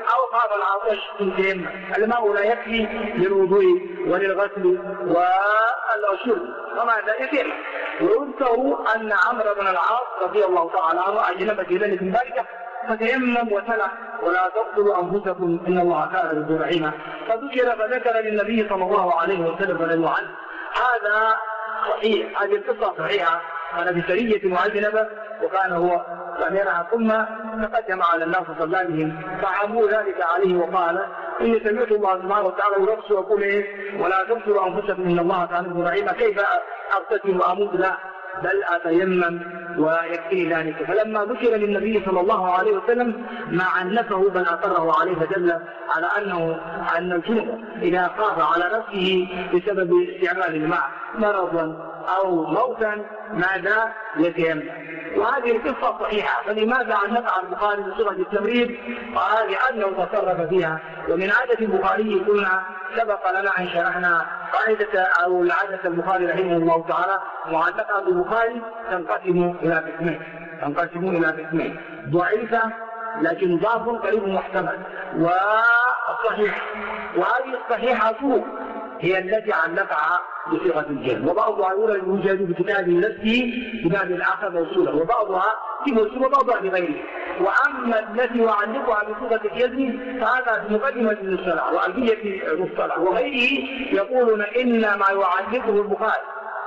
أو خاف العطش تيمم. الماء لا يكفي للوضوء وللغسل والشرب فماذا يتيمم. ويذكر أن عمرو بن العاص رضي الله تعالى عنه أجنب في ليلة باردة فتيمم وتلا ولا تقتلوا أنفسكم إن الله كان بكم رحيما. فذكر للنبي صلى الله عليه وسلم رضي عنه. هذا صحيح، هذه القصة صحيحة. كان في سرية معجنبة وكان هو أميرها ثم تقدم على الناس صلى بهم فعموا ذلك عليه وقال إني سمعت الله سبحانه وتعالى يرقص ويقول إيه ولا تقتلوا أنفسكم إن الله كان بكم رحيما. كيف أغتسل وأموت؟ لا بل أتيمم ويكفي ذلك. فلما ذكر للنبي صلى الله عليه وسلم ما عنفه بل أقره عليه فدل على أن الجنوب إذا خاف على نفسه بسبب استعمال الماء مرضا أو موتا ماذا يتيمم. وهذه القصة صحيحة. فلماذا عنفها البخاري بصيغة التمريض؟ قال لأنه تصرف فيها. ومن عادة البخاري قلنا سبق لنا أن شرحنا قاعدة أو العادة البخاري رحمه الله تعالى معلقة بالبخاري تنقسم إلى قسمين ضعيفة لكن ضعف قريب محتمل والصحيح. وهذه الصحيحة هي التي علقها بصيغة الجزم وبعضها يوجد بكتاب نفسه كتاب الآخر موصولا وبعضها في موصول وبعضها بغيره. وأما التي يعلقها بصيغة الجزم فهذا في مقدمة المصطلح وألفية المصطلح وغيره يقولون إنما يعلقه البخاري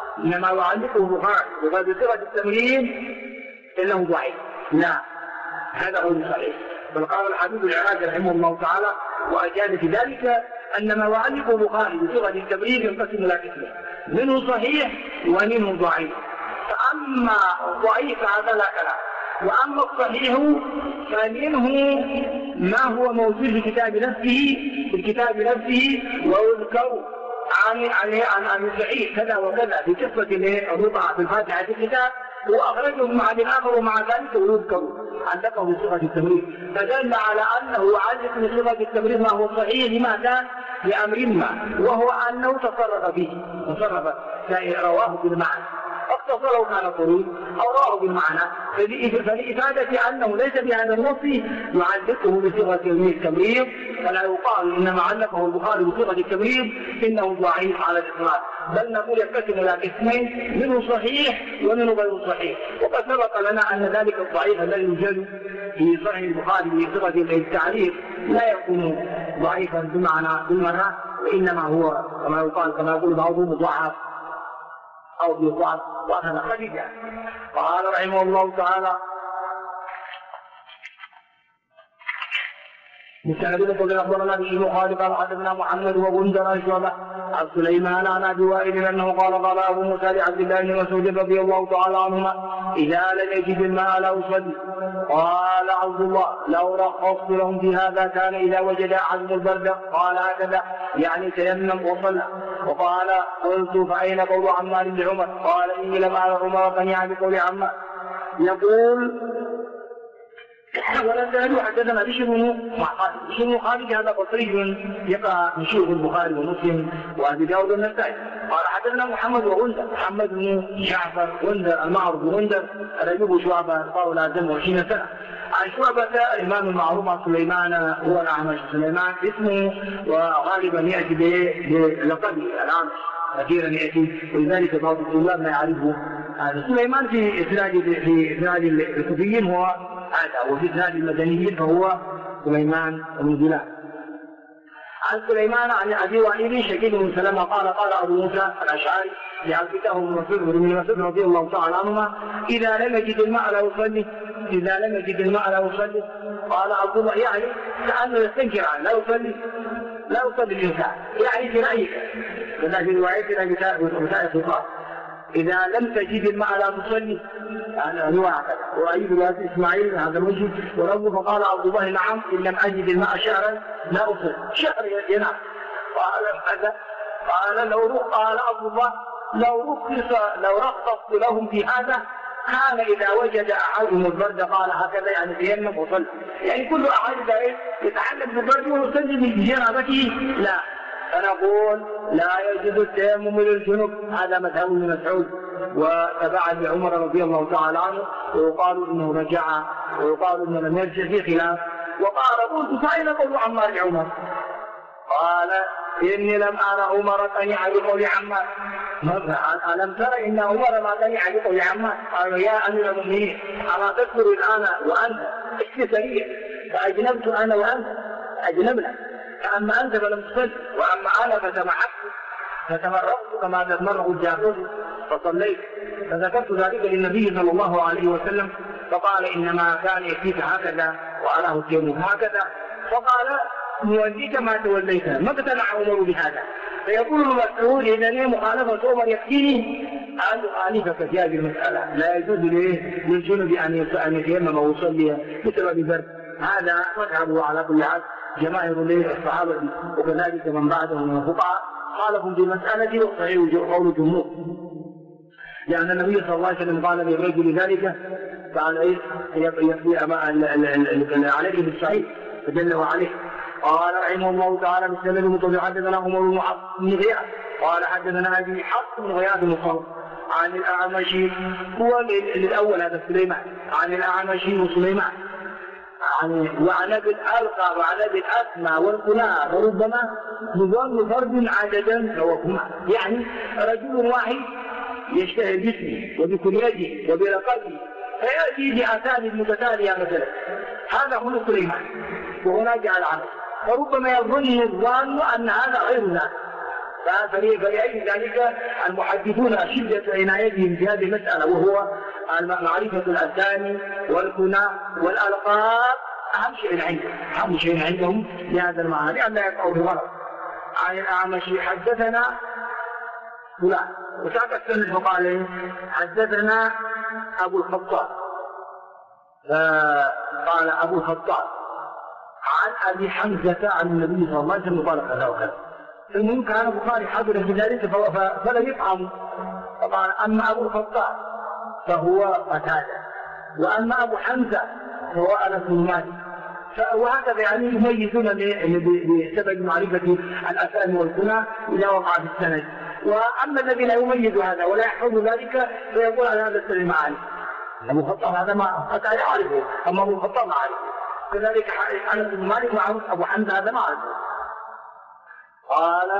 بصيغة التمريض إنه ضعيف. لا هذا هو الصحيح. بل قال الحبيب العراقي رحمه الله تعالى وأجاد في ذلك أن ما يعلقه البخاري بصيغة التمريض ينقسم إلى قسمين منه صحيح ومنه ضعيف. فأما الضعيف هذا لا كلام. وأما الصحيح فمنه ما هو موجود في كتاب نفسه ويذكر عن سعيد كذا وكذا في قصة الرضع في الفاتحة في الكتاب وأخرجهم مع الآخر ومع ذلك ويذكر علقه بصيغة التمريض. فدل على أنه يعلق بصيغة التمريض ما هو صحيح. لماذا؟ لأمر ما وهو أنه تصرف رواه بالمعنى اقتصره كان طويل أو رواه بالمعنى فلإفادة أنه ليس بهذا النص يعلقه بصيغة التمريض فلا يقال إنما علقه البخاري بصيغة التمريض إنه ضعيف على الإطلاق. بل نقول ينقسم إلى قسمين منه صحيح ومنه غير صحيح. وقد سبق لنا أن ذلك الضعيف الذي يوجد في صحيح البخاري بصيغة التعليق لا يكون ضعيفا بالمعنى وإنما هو كما يقول بعضهم مضاعف أو بضعف وهذا خديجة. قال رحمه الله تعالى مستندين قل أخبرنا به خالد قال حدثنا محمد وغندر شعبة عن سليمان عن أبي وائل أنه قال أبو موسى لعبد الله بن مسعود رضي الله تعالى عنهما إذا لم يجد الماء لا يصلي. قال عبد الله لو رخصت لهم في هذا كان إذا وجد أحدهم البرد قال هكذا يعني تيمم وصلى. وقال قلت فأين قول عمار بن عمر؟ قال إني لم أرى عمر فنعم بقول عمار يقول ولا تهدوا حدثنا بشر بن خالد هذا بصري يقع من شيوخ البخاري ومسلم وابي داود والنسائي. قال حدثنا محمد بن جعفر غندر المعروف بغندر رجل شعبة قال لازم 20 سنة. عن شعبة الإمام المعروف عن سليمان هو الأعمش سليمان اسمه وغالبا يأتي بلقبه الأعمش كثيرا يأتي ولذلك بعض الطلاب ما يعرفه. هذا سليمان في إسناد الكوفيين هو هذا وفي إسناد المدنيين فهو سليمان بن بلال. عن سليمان عن أبي وائل شقيق بن سلمة قال أبو موسى الأشعري لعبده بن مسعود رضي الله تعالى عنهما إذا لم يجد الماء لا يصلي. قال عبد الله يعني كأنه يستنكر عنه لا يصلي الإنسان يعني في رأيك كذا في روايتنا بتاع الصفات إذا لم تجد الماء لا تصلي يعني رواية وأيد رواية إسماعيل هذا الوجه وربه فقال عبد الله نعم إن لم أجد الماء شهرا لا أصلي شهر ينام. قال قال عبد الله لو رخصت لهم في هذا كان إذا وجد أحدهم البرد قال هكذا يعني تيمم وصلى. يعني كل أحد يتعلق بالبرد ويصلي بجنابته لا. فنقول لا يجوز التيمم للجنوب هذا مذهب ابن مسعود وتبعا لعمر رضي الله تعالى عنه ويقال انه رجع ويقال انه لم يرجع في خلاف وقال قلت فأين قول عمار لعمر؟ قال إني لم أرى عمر تنيع بقول عمار. ألم تر إن عمر ما تنيع بقول عمار؟ قال يا أمير المؤمنين أما تذكر الآن وأنت اكتسرية فأجنبت أنا وأنت أجنبنا، فأما أنت فلم تصل وأما أنا فتمرغت كما تتمرغ الجاسوس فصليت. فذكرت ذلك للنبي صلى الله عليه وسلم فقال إنما كان يكفيك هكذا وأراه اليوم هكذا، فقال نوليك ما توليت. ما اقتنع عمر بهذا. فيقول مسعود إذا مخالفة عمر يكفيني أن أخالفك في هذه المسألة، لا يجوز للجنب أن يتيمم ويصلي بسبب برد. هذا مذهبه على كل حال جماهير الصحابة وكذلك من بعدهم من الفقهاء خالفوا في مسألة وصحيح قول الجمهور، لأن النبي صلى الله عليه وسلم قال للرجل ذلك فعلى يقضي عليه بالصحيح فدله عليه. قال رحمه الله تعالى بالسند المطلع حدثنا عمر بن غياث قال حدثنا أبي حفص بن غياث بن عن الأعمش هو للأول هذا سليمان عن الأعمش وسليمان وعن ابي الألقى وعن ابي الأسمى والكنى وربما يظن فرد عددا سواهما، يعني رجل واحد يشتهر باسمه وبكنيته وبلقبه فيأتي بأسانيد متتالية مثلا، هذا هو سليمان وهناك العمل، فربما يظن الظان أن هذا غير ذلك. فلأجل ذلك المحدثون شدة عنايتهم في هذه المسألة وهو معرفة الأسامي والكنى والألقاب أهم شيء عندهم لهذا المعنى لأن يقعوا بغلط. عن الأعمش حدثنا فلان وساق السند فقال حدثنا أبو الخطاب قال أبو الخطاب عن أبي حمزة عن النبي صلى الله عليه وسلم قال كذا وكذا. المهم كان البخاري حضر في ذلك فلم يفهم. طبعا أما أبو الخطاب فهو قتادة وأما أبو حمزة فهو أنس بن مالك، وهكذا يعني يميزون بسبب معرفة الأسامي والكنى إذا وقع في السند. وأما الذي لا يميز هذا ولا يحفظ ذلك فيقول هذا السند معاني. أبو الخطاب هذا ما قد يعرفه أما أبو الخطاب ما يعرفه، كذلك أنس بن مالك معروف، أبو حمزة هذا ما يعرفه. قال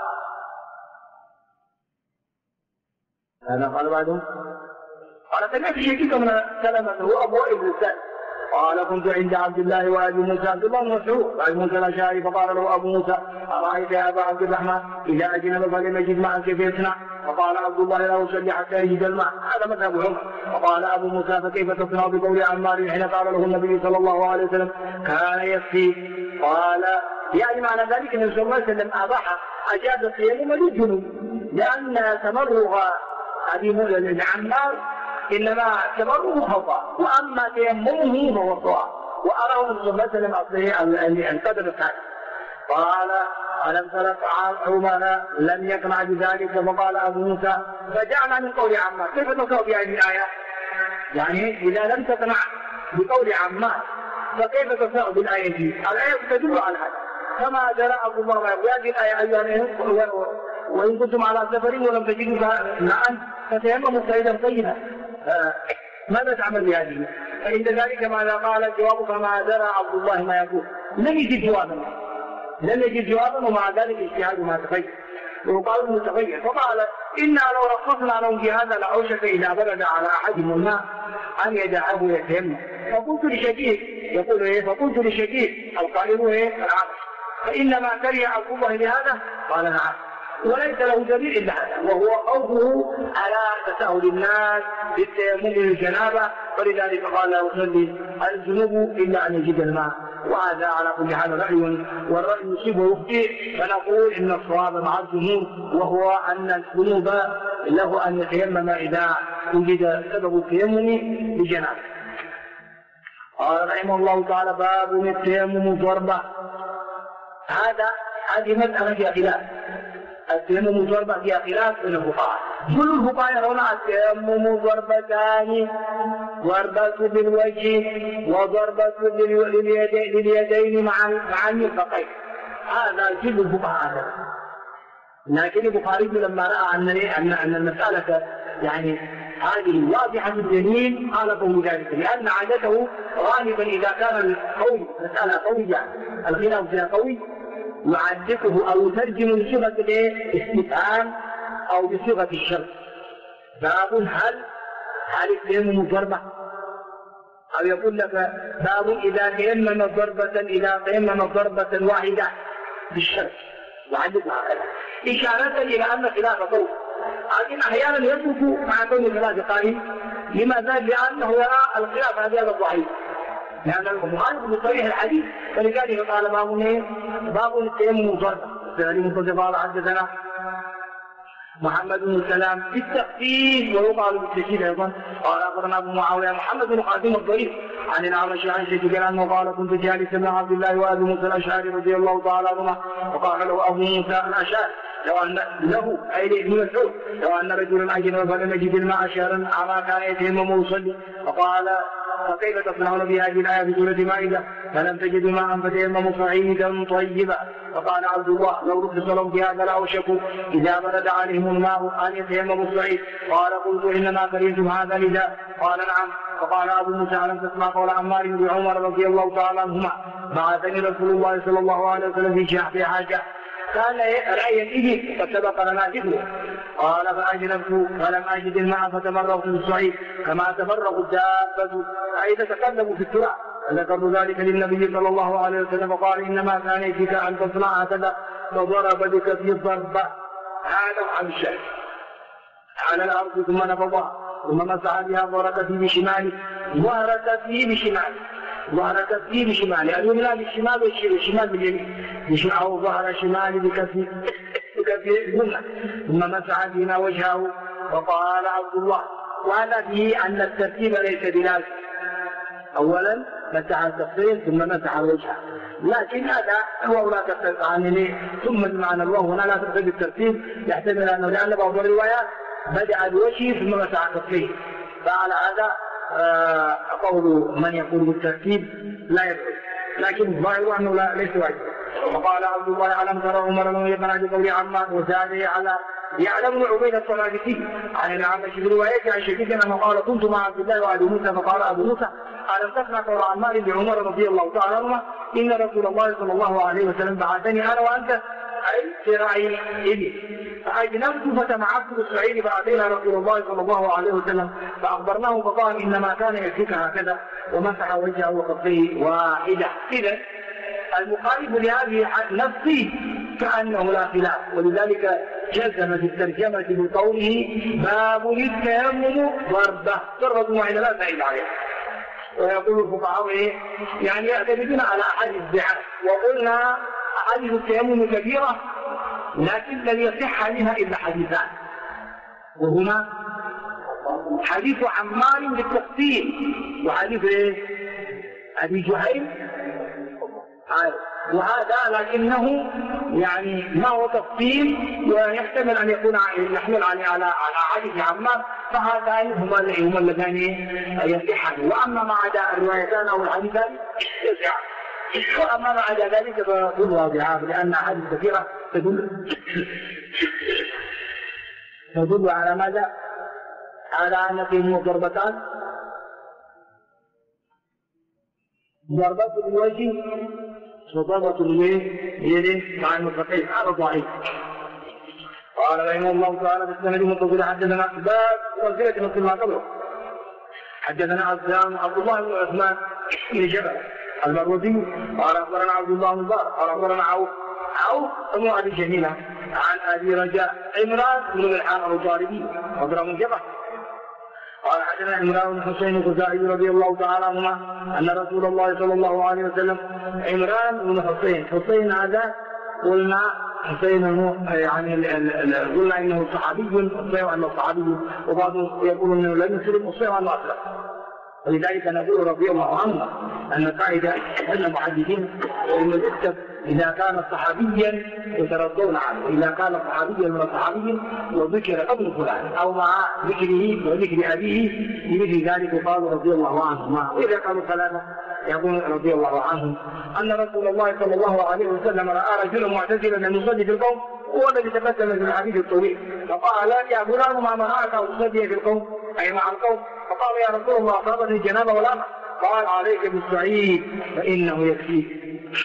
هذا قال بعده قال سمعت شيخك من سلمة هو أبو ابن السلم قال كنت عند عبد الله وأبي موسى عبد الله بن مسعود وأبي موسى الأشعري فقال له أبو موسى أرأيت يا أبا عبد الرحمن إذا أجنب فلم يجد معا كيف يصنع؟ فقال عبد الله لا أصلي حتى يجد الماء، هذا مذهب عمر. فقال أبو موسى فكيف تصنع بقول عمار حين قال له النبي صلى الله عليه وسلم كان يكفي؟ قال يعني معنى ذلك النبي صلى الله عليه وسلم أباح أجاز التيمم للجنوب لأن تمرغ أبي عمار إنما تمرغه خطأ وأما تيممه فهو صواب، وأراه النبي صلى الله عليه وسلم أصله القدر الثاني. قال ألم ترى عمر لم يقنع بذلك؟ فقال أبو موسى فجعل من قول عمار كيف تصنع في هذه الآية؟ يعني إذا لم تقنع بقول عمار فكيف تصنع بالآية دي؟ الآية تدل على هذا كما جرى عبد الله ويقول هذه الآية أيها وإن كنتم على سفر ولم تجدوا ماء فتيمموا صعيدا طيبا. ماذا تعمل بهذه؟ فعند ذلك ماذا قال الجواب كما جرى عبد الله ما يقول لم يجد جوابا ومع ذلك اجتهاد ما تغير وقال متغير. فقال إنا لو رخصنا لهم في هذا لأوشك إذا برد على أحدهم الماء أن يدعه يتيمم. فقلت لشقيق يقول إيه؟ فقلت لشقيق القائل إيه؟ العامش فإنما كره عبد الله لهذا؟ قال نعم، وليس له دليل إلا هذا وهو خوفه على تساهل الناس بالتيمم للجنابة، ولذلك قال لا يصلي الجنوب إلا أن يجد الماء. وهذا على كل حال رأي والرأي يصيب ويخطئ، فنقول إن الصواب مع الجمهور وهو أن الجنوب له أن يتيمم إذا وجد سبب التيمم بجنابة. قال رحمه الله تعالى باب التيمم ضربة. هذه مسألة فيها خلاف، التيمم ضربة فيها خلاف بين الفقهاء. كل الفقهاء يرون التيمم ضربتان، ضربة بالوجه وضربة لليدين مع المرفقين، هذا كل الفقهاء. لكن البخاري لما رأى أن المسألة يعني هذه واضحة الدليل خالفه ذلك، لأن عادته غالبا إذا كان القوي مسألة قوية الخلاف فيها قوي يعدده أو يترجم بصيغة الاستفهام أو بصيغة الشرط. باب هل التيمم ضربة؟ أو يقول لك باب إذا تيمم ضربة واحدة بالشرط يعددها هكذا إشارة إلى أن خلاف قوي، لكن أحيانا يترك مع كون الخلاف قائم. لماذا؟ لأنه يرى الخلاف هذا ضعيف، لأن المخالف بصريح الحديث، ولذلك قال باب التيمم ضربة. فعلي منتظر قال حدثنا محمد بن سلام في التخفيف ويقال بالتشديد ايضا قال اخبرنا ابو معاويه محمد بن قاسم الضرير عن الاعمش عن شيخ انه قال كنت جالسا مع عبد الله وابي موسى الاشعري رضي الله تعالى عنهما وقال له ابو موسى الاشعري لو ان له اي لابن مسعود لو ان رجلا اجنب فلم يجد الماء شهرا اما كان يتيمم ويصلي فقال فكيف تصنعون بهذه الآية في سورة المائدة فلم تجدوا ماء فتيمموا صعيدا طيبا. فقال عبد الله لو رخص لهم في هذا لأوشكوا إذا برد عليهم الماء أن يتيمموا الصعيد. قال قلت إنما كرهتم هذا النداء. قال نعم. فقال أبو موسى ألم تسمع قول عمار بن عمر رضي الله تعالى عنهما بعثني رسول الله صلى الله عليه وسلم في حاجة كان رأي الإبل فسبق لنا ذكره. قال فأجنبت فلم أجد الماء فتمرغت في الصعيد كما تمرغ الدابة أي تتكلم في التراب. ذكرت ذلك للنبي صلى الله عليه وسلم فقال إنما كان يكفيك أن تصنع هكذا فضرب بك في الضربة. هذا عن الشيء على الأرض ثم نفضها ثم مسح بها ظهر كفيه بشماله اليمنى بالشمال والشمال باليمين أو ظهر شمالي بكفيه اليمنى ثم مسح بنا وجهه. وقال عبد الله وهذا فيه أن الترتيب ليس بلازم، أولا مسح الكفين ثم مسح الوجه، لكن هذا هو لا تختلف عنه ثم بمعنى الله هنا لا تختلف الترتيب يحتمل أنه لأن بعض الروايات بدأ بوجهه ثم مسح كفيه، فعلى هذا قول من يقول بالترتيب لا يدعو، لكن الظاهر أنه ليس واجب. وقال عبد الله ألم ترى عمر لم يقنع بقول عمار وزاد على يعلم بن عبيد الطرابسي عن الأعمش في روايته عن شقيق أنه قال كنت مع عبد الله وأبي موسى فقال أبو موسى ألم تسمع قول عمار بن عمر رضي الله تعالى عنهما إن رسول الله صلى الله عليه وسلم بعثني أنا وأنت أي سراعي إبل فأجنبت فتمعت بالسعيد فأتينا رسول الله صلى الله عليه وسلم فأخبرناه فقال إنما كان يكفيك هكذا ومسح وجهه وكفيه واحدة. إذا المخالف لهذه نفسه كأنه لا خلاف، ولذلك جزم في الترجمة بقوله باب التيمم ضربة واحدة لا زائد عليها. ويقول الفقهاء يعني يعتمدون على أحاديث الضعاف، وقلنا أحاديث التيمم كثيرة لكن لم يصح منها إلا حديثان، وهما حديث عمار بالتفصيل وحديث أبي جهيم، وهذا لكنه يعني ما هو تفصيل ويحتمل أن يكون يحمل على حديث عمار، فهذان هما اللذان يصحان. وأما ما عدا الروايتان أو الحديثان يصح، وأما ما عدا ذلك فكل واضحة، لأن أحاديث كثيرة تدل على ماذا؟ على أن فيه ضربتان، ضربة بالوجه وضربة باليد مع المتقين، هذا ضعيف. قال رحمه الله تعالى بالسند المتصل حدثنا باب وزيرة مثل ما قبله حدثنا عبد الله بن عثمان بن جبل المروزي قال أخبرنا عبد الله بن بار قال أخبرنا عوف بن أبي جميلة عن أبي رجاء عمران بن ملحان الطاربي رضي الله عنه قال حدثنا عمران بن حسين الخزاعي رضي الله تعالى عنهما أن رسول الله صلى الله عليه وسلم عمران بن حسين هذا قلنا حسين يعني قلنا إنه صحابي وأنه صحابي، وبعضهم يقول إنه لم يسلم وأنه أسلم، ولذلك نقول رضي الله عنه أن قاعدة أن المحدثين إن الكتب إذا كان صحابيا يترضون عنه، إذا كان صحابيا من الصحابي وذكر ابن فلان أو مع ذكره وذكر أبيه لمثل ذلك قالوا رضي الله عنهما. وإذا كانوا ثلاثة يقول رضي الله عنهم أن رسول الله صلى الله عليه وسلم رأى رجلا معتزلا يصلي في القوم هو الذي تقدم في الحديث الطويل، فقال يا فلان ما منعك أن تصلي في القوم أي مع القوم؟ فقال يا رسول الله أصابتني الجنابة والأمر قال عليك بالصعيد فإنه يكفيك.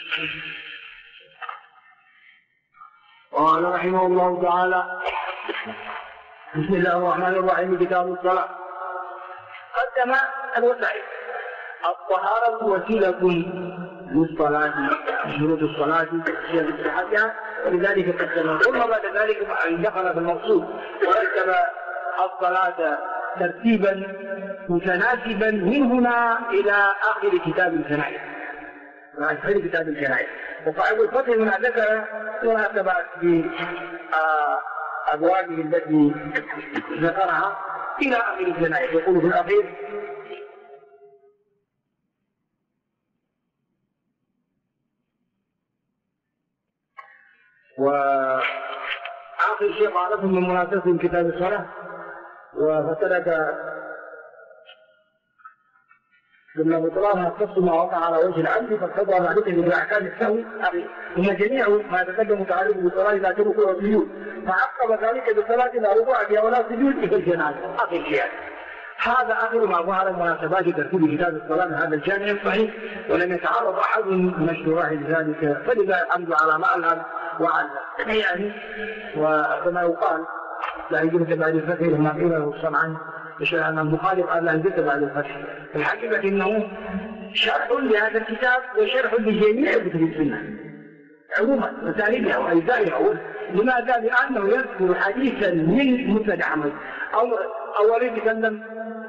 قال رحمه الله تعالى: بسم الله الرحمن الرحيم. كتاب الصلاة. قدم الوسائل. الطهارة وسيلة للصلاة، شروط الصلاة هي بصحتها، ولذلك قدم. ثم بعد ذلك دخل في المقصود ورتب الصلاة ترتيبا متناسبا من هنا إلى آخر كتاب الجنائز. آخر كتاب الجنائز. وصاحب الفتح هنا ذكر مناسبات بأبوابه التي ذكرها إلى آخر الجنائز. يقول في الأخير: وآخر شيء قالته من مناسبة كتاب الصلاة وفترك ثم بطلانها قص ما وقع على وجه العبد فاقتضى معرفته باحكام السهو ثم جميع ما تقدم متعلق بالصلاه لا تركوا والسجود فعقب ذلك بالصلاه لا ركوع فيها ولا سجود في الجنازه. اخر شيء هذا اخر ما ظهر مناسبات ترتيب كتاب الصلاه من هذا الجامع الصحيح، ولم يتعرض احد من الشراح لذلك، فلذا الحمد على ما الهم وعلم. يعني وكما يقال لا يجوز بعد الفتح لما قيل صنعا أن البخاري قال لا يجوز بعد الفتح. الحقيقة إنه شرح لهذا الكتاب وشرح لجميع كتب السنة عموما مسالكها وأجزائها. لماذا؟ لأنه يذكر حديثا من مسند أحمد أولا يتكلم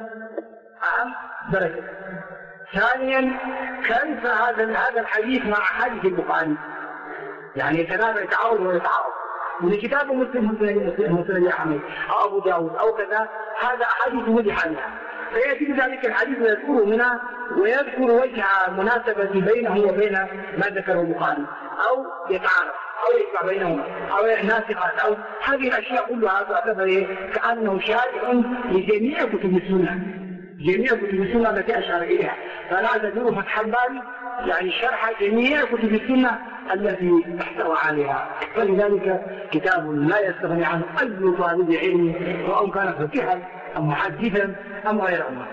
عن درجة، ثانيا كيف هذا الحديث مع حديث البخاري، يعني يتعارض ويتعارض. من كتاب مسلم أحمد أو أبو داود أو كذا، هذا حديث مدحنا، فيأتي بذلك الحديث ويذكره منها ويذكر وجه مناسبة بينه وبين ما ذكره البخاري، أو يتعارض أو يجمع بينهما أو ناسخات أو هذه الأشياء كلها تعتبر كأنه شارع لجميع كتب السنة، جميع كتب السنة التي أشار إليها. فلا تدور فتح الباري يعني شرح جميع كتب السنة التي تحتوى عليها. فلذلك كتاب لا يستغني عنه أي طالب علم، سواء كان فقيها أم محدثا أم غيرهما.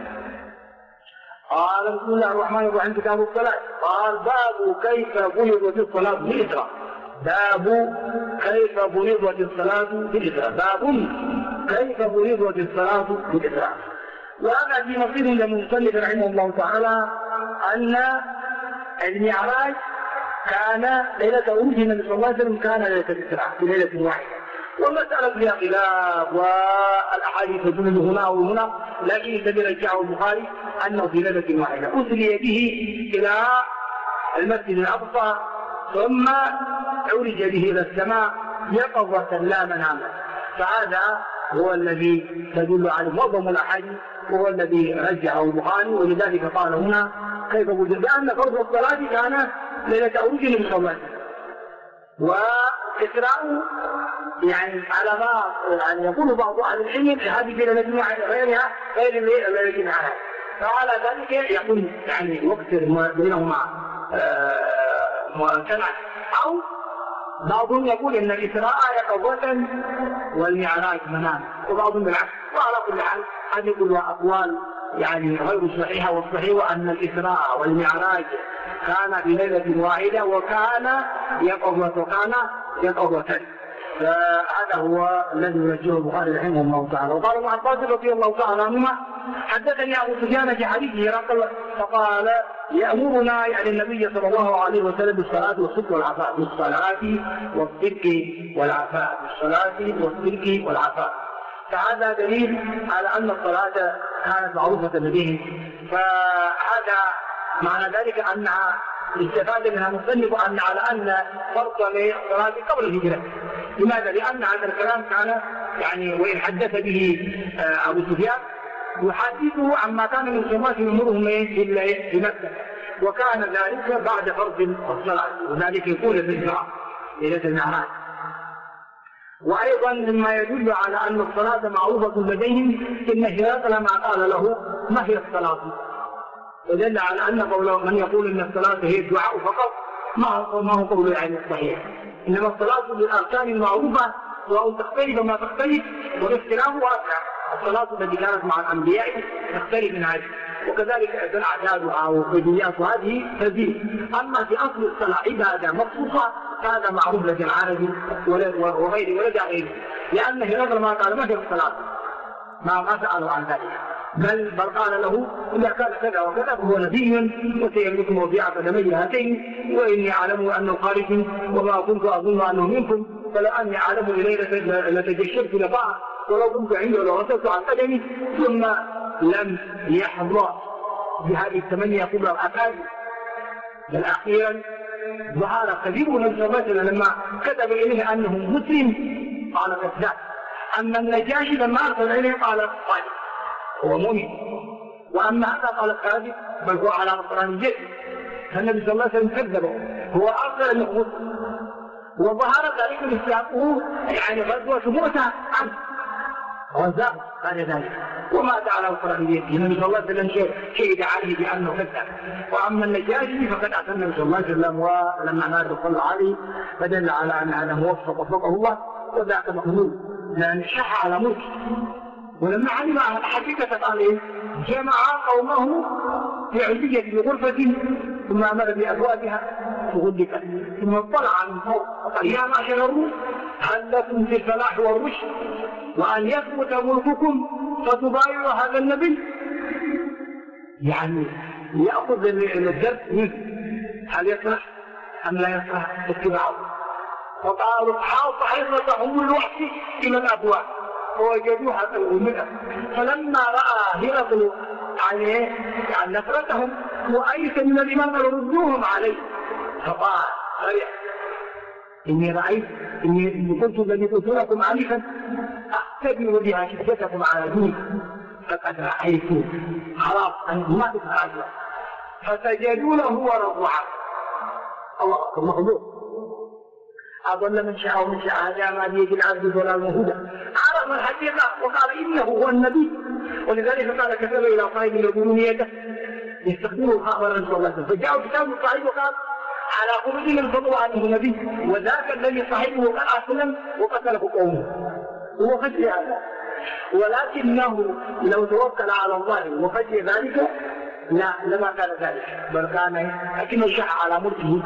قال بسم الله الرحمن الرحيم. كتاب الصلاة. قال: باب كيف فرضت الصلاة بالإسراء. باب كيف فرضت الصلاة بالإسراء. باب كيف فرضت الصلاة بالإسراء. وهذا في نصير للمصنف رحمه الله تعالى أن المعراج كان ليلة عروج النبي صلى الله عليه وسلم كان ليلة الإسراء في ليلة واحدة، والمسألة فيها خلاف والأحاديث تدل هنا وهنا، لكن الذي رجعه البخاري أنه في ليلة واحدة أسري به إلى المسجد الأقصى ثم عرج به إلى السماء يقظة لا مناما. فهذا هو الذي تدل عليه معظم الأحاديث، وهو الذي رجعه البخاري، ولذلك قال هنا كيف وجد، لأن فرض الصلاة كان ليلة عروج النبي صلى الله عليه وسلم، وإسراء يعني على ما يعني يقول بعض أهل العلم هذه في ليلة غيرها غير ليلة معها، فعلى ذلك يكون يعني وقت بينهما مؤكد. أو بعضهم يقول إن الإسراء يقظة والمعراج منام، وبعضهم بالعكس. وعلى كل حال هذه كلها أقوال يعني غير صحيحة، والصحيح أن الإسراء والمعراج كان في ليلة واحدة وكان يقظة. فهذا هو الذي يوجهه البخاري رحمه الله تعالى. وقال ابن عباس رضي الله تعالى عنهما: حدثني أبو سفيان في حديثه هرقل فقال: يأمرنا يعني النبي صلى الله عليه وسلم بالصلاة والصدق والعفاف، بالصلاة والصدق والعفاف، بالصلاة والصدق والعفاف. فهذا دليل على أن الصلاة كانت معروفة لديهم. فهذا معنى ذلك أنها استفاد منها المصنف أن على أن فرض الصلاة قبل الهجرة. لماذا؟ لأن هذا الكلام كان يعني وإن حدث به أبو سفيان يحدثه عما كان من سمات أمورهم في مكة، وكان ذلك بعد فرض الصلاة، وذلك يقول في الإسراء ليلة المعراج. وأيضا مما يدل على أن الصلاة معروفة لديهم إن هرقل ما قال له: ما هي الصلاة؟ ودل على أن قول من يقول إن الصلاة هي الدعاء فقط ما هو قول العلم الصحيح، إنما الصلاة بالأركان المعروفة سواء تختلف ما تختلف، والاختلاف واسع. الصلاة التي كانت مع الأنبياء تختلف من هذه، وكذلك أعدادها وقيدياتها هذه تزيد. أما في أصل الصلاة عبادة مخصوصة هذا معروف لدى العربي وغيره ولدى غيره، لأن هرقل ما قال ما في الصلاة ما سألوا عن ذلك، بل قال له إذا كان كذا وكذا فهو نبي وسيملك موضع قدمي هاتين، وإني أعلم أنه خارج وما كنت أظن أنه منكم، فلو أني أعلم إليه لتجشرت لطاعة ولو كنت عنده لغسلت عن قدمي. ثم لم يحظى بهذه الثمانية كبرى الأكاذيب، بل أخيرا ظهر كذب النبي صلى الله عليه وسلم لما كتب إليه أنه مسلم قال كذاب. أما النجاشي لما أرسل إليه قال صادق هو مؤمن، وأما هذا قال كاذب بل هو على نصراني جد. فالنبي صلى الله عليه وسلم كذبه، هو أرسل أنه مسلم، وظهر ذلك مصداقه يعني غزوة مؤتة عنه وزاق بعد ذلك ومات على نصرانيته. النبي صلى الله عليه وسلم شهد عليه بأنه كذب. وأما النجاشي فقد أتى النبي صلى الله عليه وسلم ولما مات صلى عليه فدل على أن هذا موفق وفقه الله وذاك مقبول لأن شح على ملك. ولما علم حقيقة قال إيه؟ جمع قومه في علية بغرفة ثم أمر بأبوابها فغلقت، ثم اطلع من فوق وقال يا معشر الروم هل لكم في الفلاح والرشد وأن يثبت ملككم فتبايعوا هذا النبي؟ يعني يأخذ الدرس منه هل يصلح أم لا يصلح اتباعه. فقالوا حاط حصتهم الوحش إلى الأبواب ووجدوها تلغمنا. فلما رأى هرقل عن نفرتهم وأيس من الإمام ردوهم عليه فقال فرح إني رأيت إني كنت الذي قلت لكم عنيفا أعتبر بها شدتكم على دينكم فقد رأيت خلاص أنتم ما تتعجلوا فسجدوا له ورضوا عنه. الله أكبر مخلوق أضل من شاء ومن شاء هذا ما بيد العبد ولا الهدى. عرف الحقيقة وقال إنه هو النبي، ولذلك قال كتب إلى صاحب الألوهية يستخدمه الخبر صلى الله عليه وسلم. فجاءوا كتاب الصحيح وقال على خروج من فضل عنه نبي، وذاك الذي صاحبه قال أسلم وقتله قومه هو خشي هذا، ولكنه لو توكل على الله وخشي ذلك لا لما كان ذلك، بل كان لكنه شح على ملكه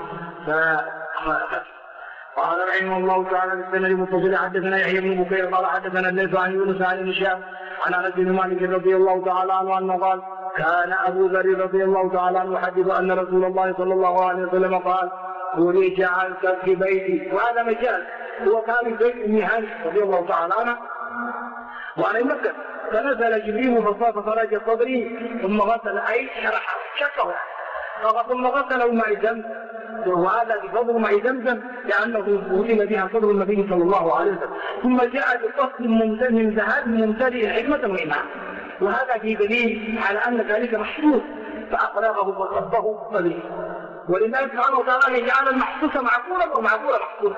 فخشي. قال رحمه الله تعالى بالسند المتصل حدثنا يحيى بن بكير قال حدثنا الليث عن يونس عن ابن شهاب عن انس بن مالك رضي الله تعالى عنه انه قال كان ابو ذر رضي الله تعالى عنه يحدث ان رسول الله صلى الله عليه وسلم قال قولي جعلت في بيتي، وهذا مجال هو كان في بيت ام هانئ رضي الله تعالى عنه وعلى مكه، فنزل جبريل فصاف فرج صدري ثم غسل اي شرحه شقه ثم غسله ماء زمزم، وهذا بفضل ماء زمزم لأنه وجد بها صدر النبي صلى الله عليه وسلم. ثم جاء بقصد من ذهب ممتلئ حكمة وإيمان، وهذا في دليل على أن ذلك محسوس فأقرأه وصبه صدره. ولذلك سبحانه وتعالى جعل المحسوس معقولا ومعقولا محسوسا.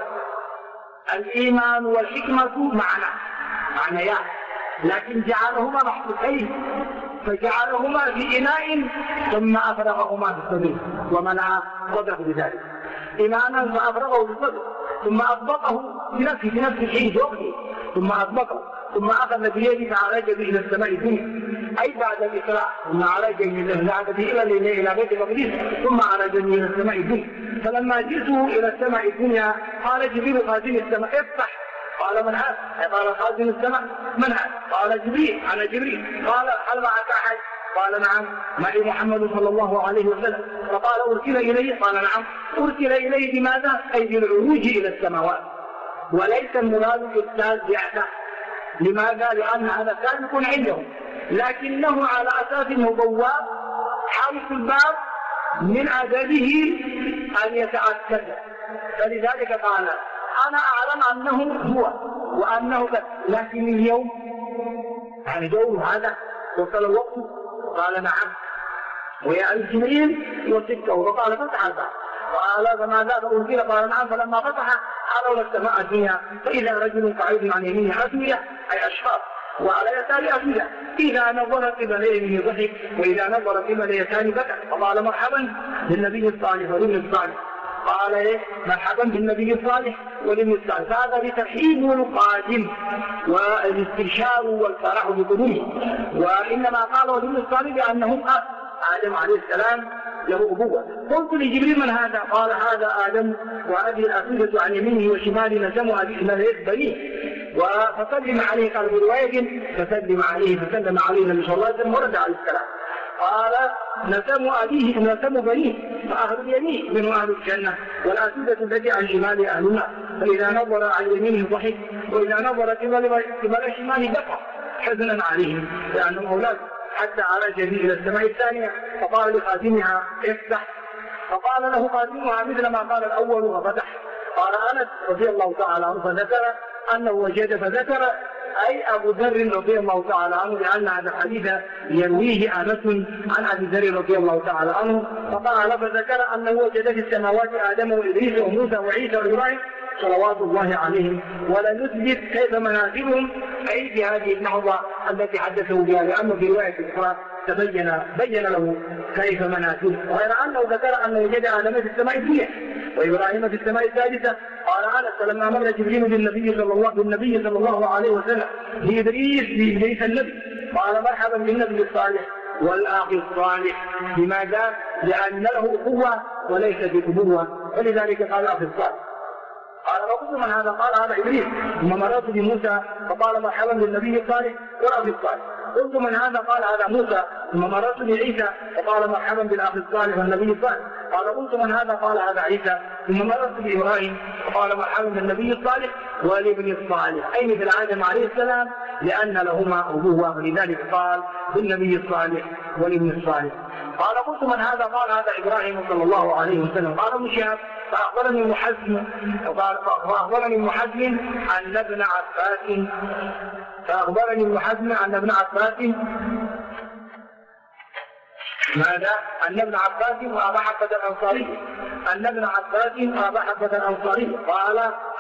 الإيمان والحكمة معنيان لكن جعلهما محسوسين، فجعلهما في إناء ثم أفرغهما في الصدر ومنع صدره بذلك إيمانا فأفرغه في الصدر ثم أطبقه بنفس الحين وقته ثم أطبقه ثم أخذ بيده فعرج به إلى السماء الدنيا أي بعد الإسراء ثم عرج به إلى بيت المقدس ثم عرج به إلى السماء الدنيا. فلما جئته إلى السماء الدنيا قال جبريل خازن السماء افتح، قال من هذا؟ قال خازن السماء. من هذا؟ قال جبريل. أنا جبريل. قال هل معك أحد؟ قال نعم معي محمد صلى الله عليه وسلم. فقال أرسل إليه؟ قال نعم أرسل إليه بماذا؟ أي بالعروج إلى السماوات، وليس المراد بالتاج بعثة. لماذا؟ لأن هذا سابق عنده، لكنه على أساس أنه بواب حارس الباب من أدبه أن يتأكد، فلذلك قال أنا أعلم أنه هو وأنه كذا، لكن اليوم يعني دور هذا وصل الوقت. قال نعم ويا جبريل يوسفته وقال فتح الباب قال فماذا فأرسل؟ قال نعم. فلما فتح حلوا السماء الدنيا فإذا رجل قعيد عن يمينه أسوية أي أشخاص وعلى يساره أسوية، إذا نظر قبل يمينه ضحك وإذا نظر قبل يساره بكى. فقال مرحبا بالنبي الصالح والابن الصالح. قال إيه مرحبا بالنبي الصالح والابن الصالح، فهذا بترحيب القادم والاستبشار والفرح بقدومه. وإنما قالوا الابن الصالح بأنهم آدم عليه السلام له أبوة. قلت لجبريل من هذا؟ قال هذا آدم وهذه الأسودة عن يمينه وشماله نسمها بنيه فسلم عليه. قال في رواية فسلم عليه النبي صلى الله عليه وسلم ورد عليه السلام. قال نسم أبيه نسم بنيه فأهل اليمين منه أهل الجنة والأسودة التي عن شمال أهل النار. فإذا نظر عن يمينه ضحك وإذا نظر قبل شماله بكى حزنا عليهم لأنهم أولاد. حتى عرج به إلى السماء الثانية فقال لخادمها افتح، فقال له خادمها مثل ما قال الأول وفتح. قال أنس رضي الله تعالى عنه فذكر أنه وجد فذكر أي أبو ذر رضي الله تعالى عنه لأن هذا الحديث يرويه أنس عن أبي ذر رضي الله تعالى عنه. فقال فذكر أنه وجد في السماوات آدم وإدريس وموسى وعيسى وإبراهيم صلوات الله عليهم ولم يثبت كيف مناقبهم أي بهذه اللحظة التي حدثه بها، لأنه في رواية أخرى بين له كيف مناقبه، غير أنه ذكر أنه وجد آدم في السماء الدنيا وإبراهيم في السماء الثالثة. قال أنس لما مر جبريل بالنبي صلى الله عليه وسلم بإدريس النبي قال مرحبا بالنبي الصالح والآخ الصالح. لماذا؟ لأن له أخوة وليس بأبوة، ولذلك قال الآخ الصالح. قال فقلت من هذا؟ قال هذا إدريس. ثم مررت بموسى فقال مرحبا بالنبي الصالح والأخ الصالح. قلت من هذا؟ قال هذا موسى. ثم مررت بعيسى فقال مرحبا بالأخ الصالح والنبي الصالح. قال قلت من هذا؟ قال هذا عيسى. ثم مررت بإبراهيم فقال مرحبا بالنبي الصالح والابن الصالح، أي مثل آدم عليه السلام لأن لهما أبوة، ولذلك قال بالنبي الصالح والابن الصالح. قال قلت من هذا؟ قال هذا إبراهيم صلى الله عليه وسلم. قال ابن شهاب فأخبرني ابن حزم أن ابن عباس ماذا؟ أن ابن عباس وأبا حبة الأنصاري قال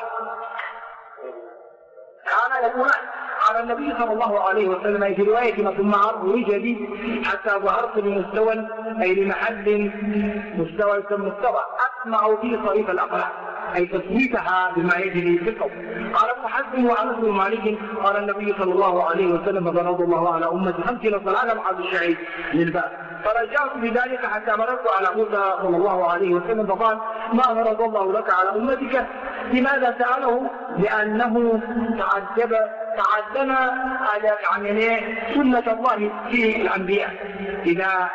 كان يقول على النبي صلى الله عليه وسلم في رواية ثم عرض بي حتى ظهرت لمستوى أي لمحل مستوى أسمع في صريف الأقلام أي تصويتها بما يجري في القول. قال ابن حزم وأنس بن مالك قال النبي صلى الله عليه وسلم فرض الله على أمتي 50 صلاة مع الشهيد للباب. فرجعت بذلك حتى مررت على موسى صلى الله عليه وسلم فقال ما فرض الله لك على أمتك؟ لماذا سأله؟ لأنه تعدم على سنة الله في الأنبياء إذا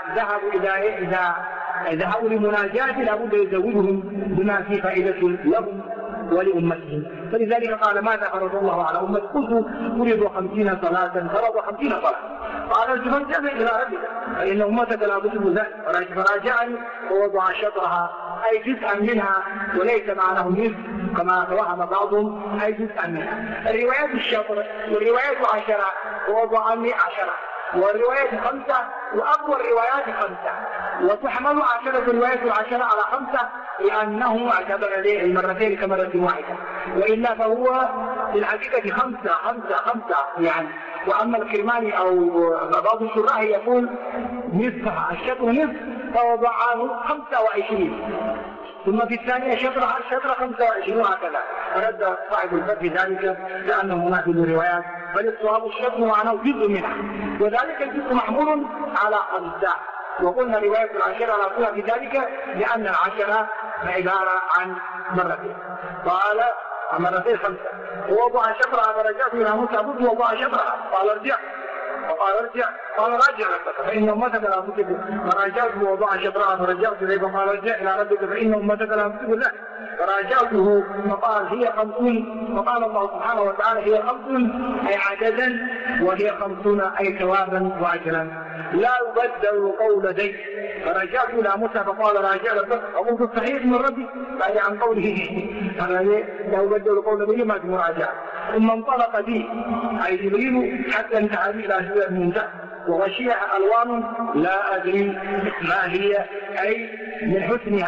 ذهبوا لمناجاة لابد يزودهم بما فيه فائدة لهم ولأمتهم. فلذلك قال ماذا فرض الله على أمتك؟ قلت فرض 50 صلاة فرض 50 صلاة. قال فارجع إلى ربك فإن أمتك لا تطلب ذلك. فراجعني ووضع شطرها أي جزءا منها وليس معناه النصف كما توهم بعضهم أي جزءا منها. الروايات الشطر والروايات 10 ووضع 10 والروايات 5 وأقوى الروايات 5 وتحمل 10 الروايات 10 على 5 لأنه اعتبر المرتين كمرة واحدة، وإلا فهو في الحقيقة 5 يعني. وأما الكرماني أو بعض الشراح يقول نصفها الشطر نصف فوضعه 25 ثم في الثانية شطر 25 هكذا. فرد صاحب الفتح ذلك لأنه منافي للروايات، بل الصواب الشطر معناه جزء منها، وذلك الجزء محمول على 5. وقلنا رواية 10 على صورة في ذلك لأن 10 عبارة عن مرتين. قال مرتين 5 ووضع شطرها فرجعت إلى موسى قلت وضع شطرها قال ارجع قال راجع ربك فإن أمتك لا تطيق. فرجعت ووضع شطرها فرجعت إليه فقال ارجع إلى ربك فإن أمتك لا تطيق له. فراجعته فقال هي 50. فقال الله سبحانه وتعالى هي 50 أي عددا وهي 50 أي ثوابا وأجرا لا يبدل قول دين. فرجعت إلى موسى فقال راجع ربك أقول الصحيح من ربي بعد عن قوله لا يبدل قول دين ما في مراجعة. ثم انطلق بي أي جبريل حتى انتهى بي إلى شجرة منتهى وغشيها ألوان لا أدري ما هي أي من حسنها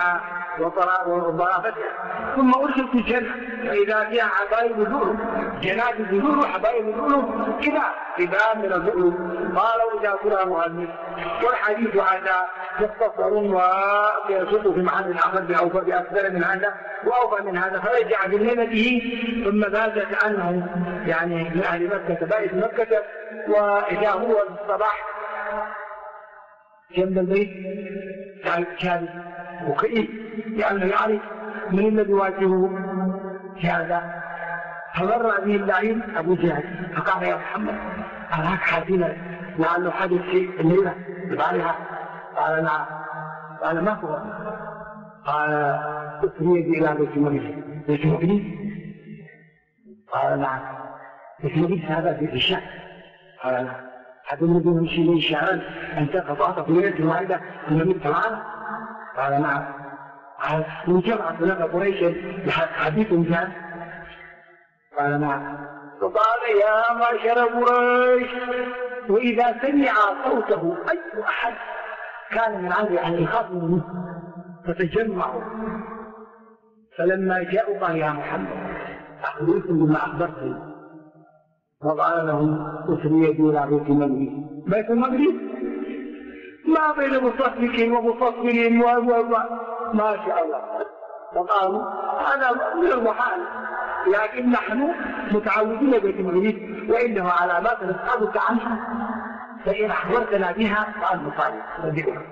وظرافتها، ثم أرسلت الجنة فإذا فيها حبائب اللؤلؤ، جنات اللؤلؤ وحبائب اللؤلؤ كذا كذا من اللؤلؤ. قالوا إذا كنا مؤمن. والحديث هذا مختصر ويصب في محل العقل بأكثر من هذا وأوفى من هذا، فرجع بنعمته ثم بات كأنه يعني من أهل مكة بائس مكة، وإذا هو الصباح جنب البيت كان وكئيب لأنه يعرف من الذي يواجهه في هذا. فمر به اللعين أبو جهل فقال يا محمد أراك حزينا لعله حدث شيء الليلة بعدها؟ قال نعم. قال ما هو؟ قال أسري بي إلى بيت مقدس. بيت مقدس؟ قال نعم. بيت مقدس هذا في الشام؟ قال نعم. حتى نريد نمشي لي شهرا أنت قطعت في ليلة واحدة ونمت معنا؟ قال نعم. قال من جمعت لك قريشا حديث كان؟ قال نعم. فقال يا معشر قريش وإذا سمع صوته أي أحد كان من عندي أن يخاف منه فتجمعوا، فلما جاءوا قال يا محمد أخبركم بما أخبرتني. فقال لهم أسري بي إلى بيت المقدس. بيت المقدس ما بين مصفق ومصفر ما شاء الله. فقالوا هذا من المحال، لكن نحن متعودين بيت المقدس وإنه علامات نسألك عنها فإن أخبرتنا بها فأنت صادق صدقنا.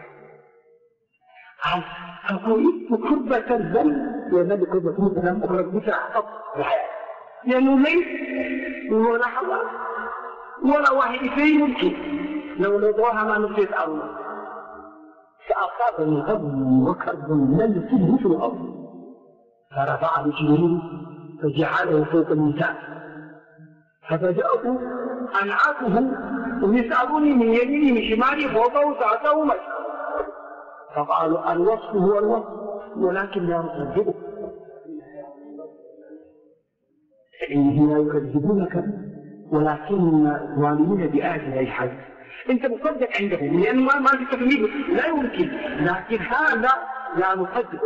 أقول كربة الذنب والذنب كربة مثلا أخرج مثل أحطب الحياة، لأنه ليس ولا حول ولا واحد شيء ممكن لو نضوها ما نبتد أرض فأصاب الغم وكرب لم يصيبه في الأرض، فرفعه جبريل فجعله فوق النساء فبدأوا أنعته ويسألوني من يميني من شمالي فوقه تحته مشهد. فقالوا الوصف هو الوصف ولكن لا نصدقه، فإنهم لا يكذبونك ولكن الظالمين بآيات لا يحل. أنت مصدق عندهم لأنه ما في تكذيب لا يمكن، لكن هذا لا نصدق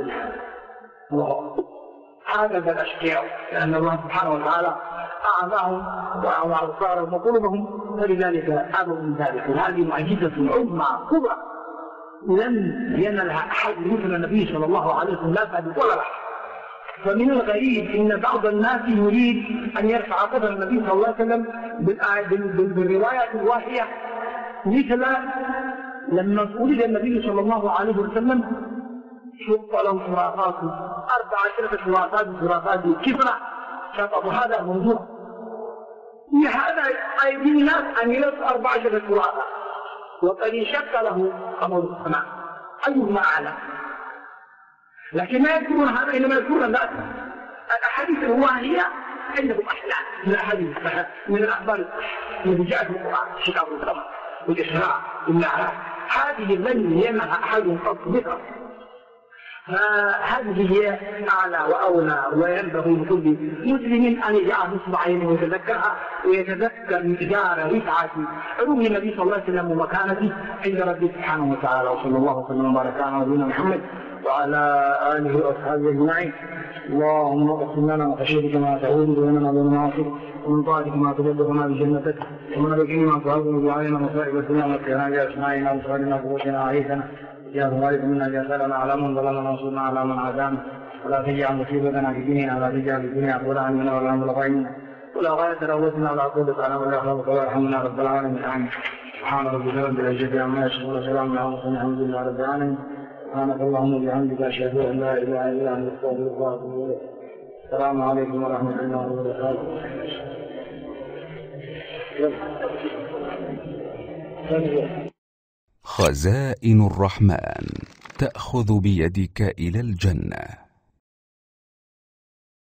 هذا الأشياء لأن الله سبحانه وتعالى أعماهم وأعمى أبصارهم وقلوبهم فلذلك أبوا من ذلك. وهذه معجزة عظمى كبرى لم ينلها أحد مثل النبي صلى الله عليه وسلم لا بعد ولا بعد. فمن الغريب إن بعض الناس يريد أن يرفع قدر النبي صلى الله عليه وسلم بالروايات الواهية، مثل لما ولد النبي صلى الله عليه وسلم شق له خرافات 14 خرافات كثرة شطب هذا الموضوع. لهذا أيدي الناس أن يلف 14 خرافات وقد انشق له قمر السماء أيهما أعلى، لكن ما يذكرون هذا إنما يذكرون الناس الأحاديث الواهية عندهم أحلام من الأحاديث من الأخبار التي جاءت في القرآن شقاق القمر والإسراء والمعراج، هذه لم ينهى أحد قط بها. فهذه هي أعلى وأولى وينبغي لكل مسلم أن يجعل نصب عينه ويتذكرها ويتذكر مقدار رفعة علوم النبي صلى الله عليه وسلم ومكانته عند ربه سبحانه وتعالى. وصلى الله وسلم وبارك على نبينا محمد وعلى آله وأصحابه أجمعين. اللهم اقسم لنا من خشيتك ما تحول بيننا وبين معاصيك ومن طاعتك ما تبلغنا بجنتك ومن اليقين ما تعظم بعيننا مصائب الدنيا ومكرنا بأسمائنا وأبصارنا وقوتنا وعيثنا يا ذلك منا جسالنا على من ظلمنا وانصرنا على من عادانا ولا تجعل مصيبتنا في ديننا ولا تجعل في الدنيا أكبر همنا ولا مبلغ علمنا ولا غاية رغبتنا ولا قوة لنا ولا خافك ولا يرحمنا رب العالمين. آمين. سبحان ربك رب العزة عما يصفون وسلام على المرسلين الحمد لله رب العالمين. سبحانك اللهم وبحمدك أشهد أن لا إله إلا أنت أستغفرك وأتوب إليك. السلام عليكم ورحمة الله وبركاته. خزائن الرحمن تأخذ بيدك إلى الجنة.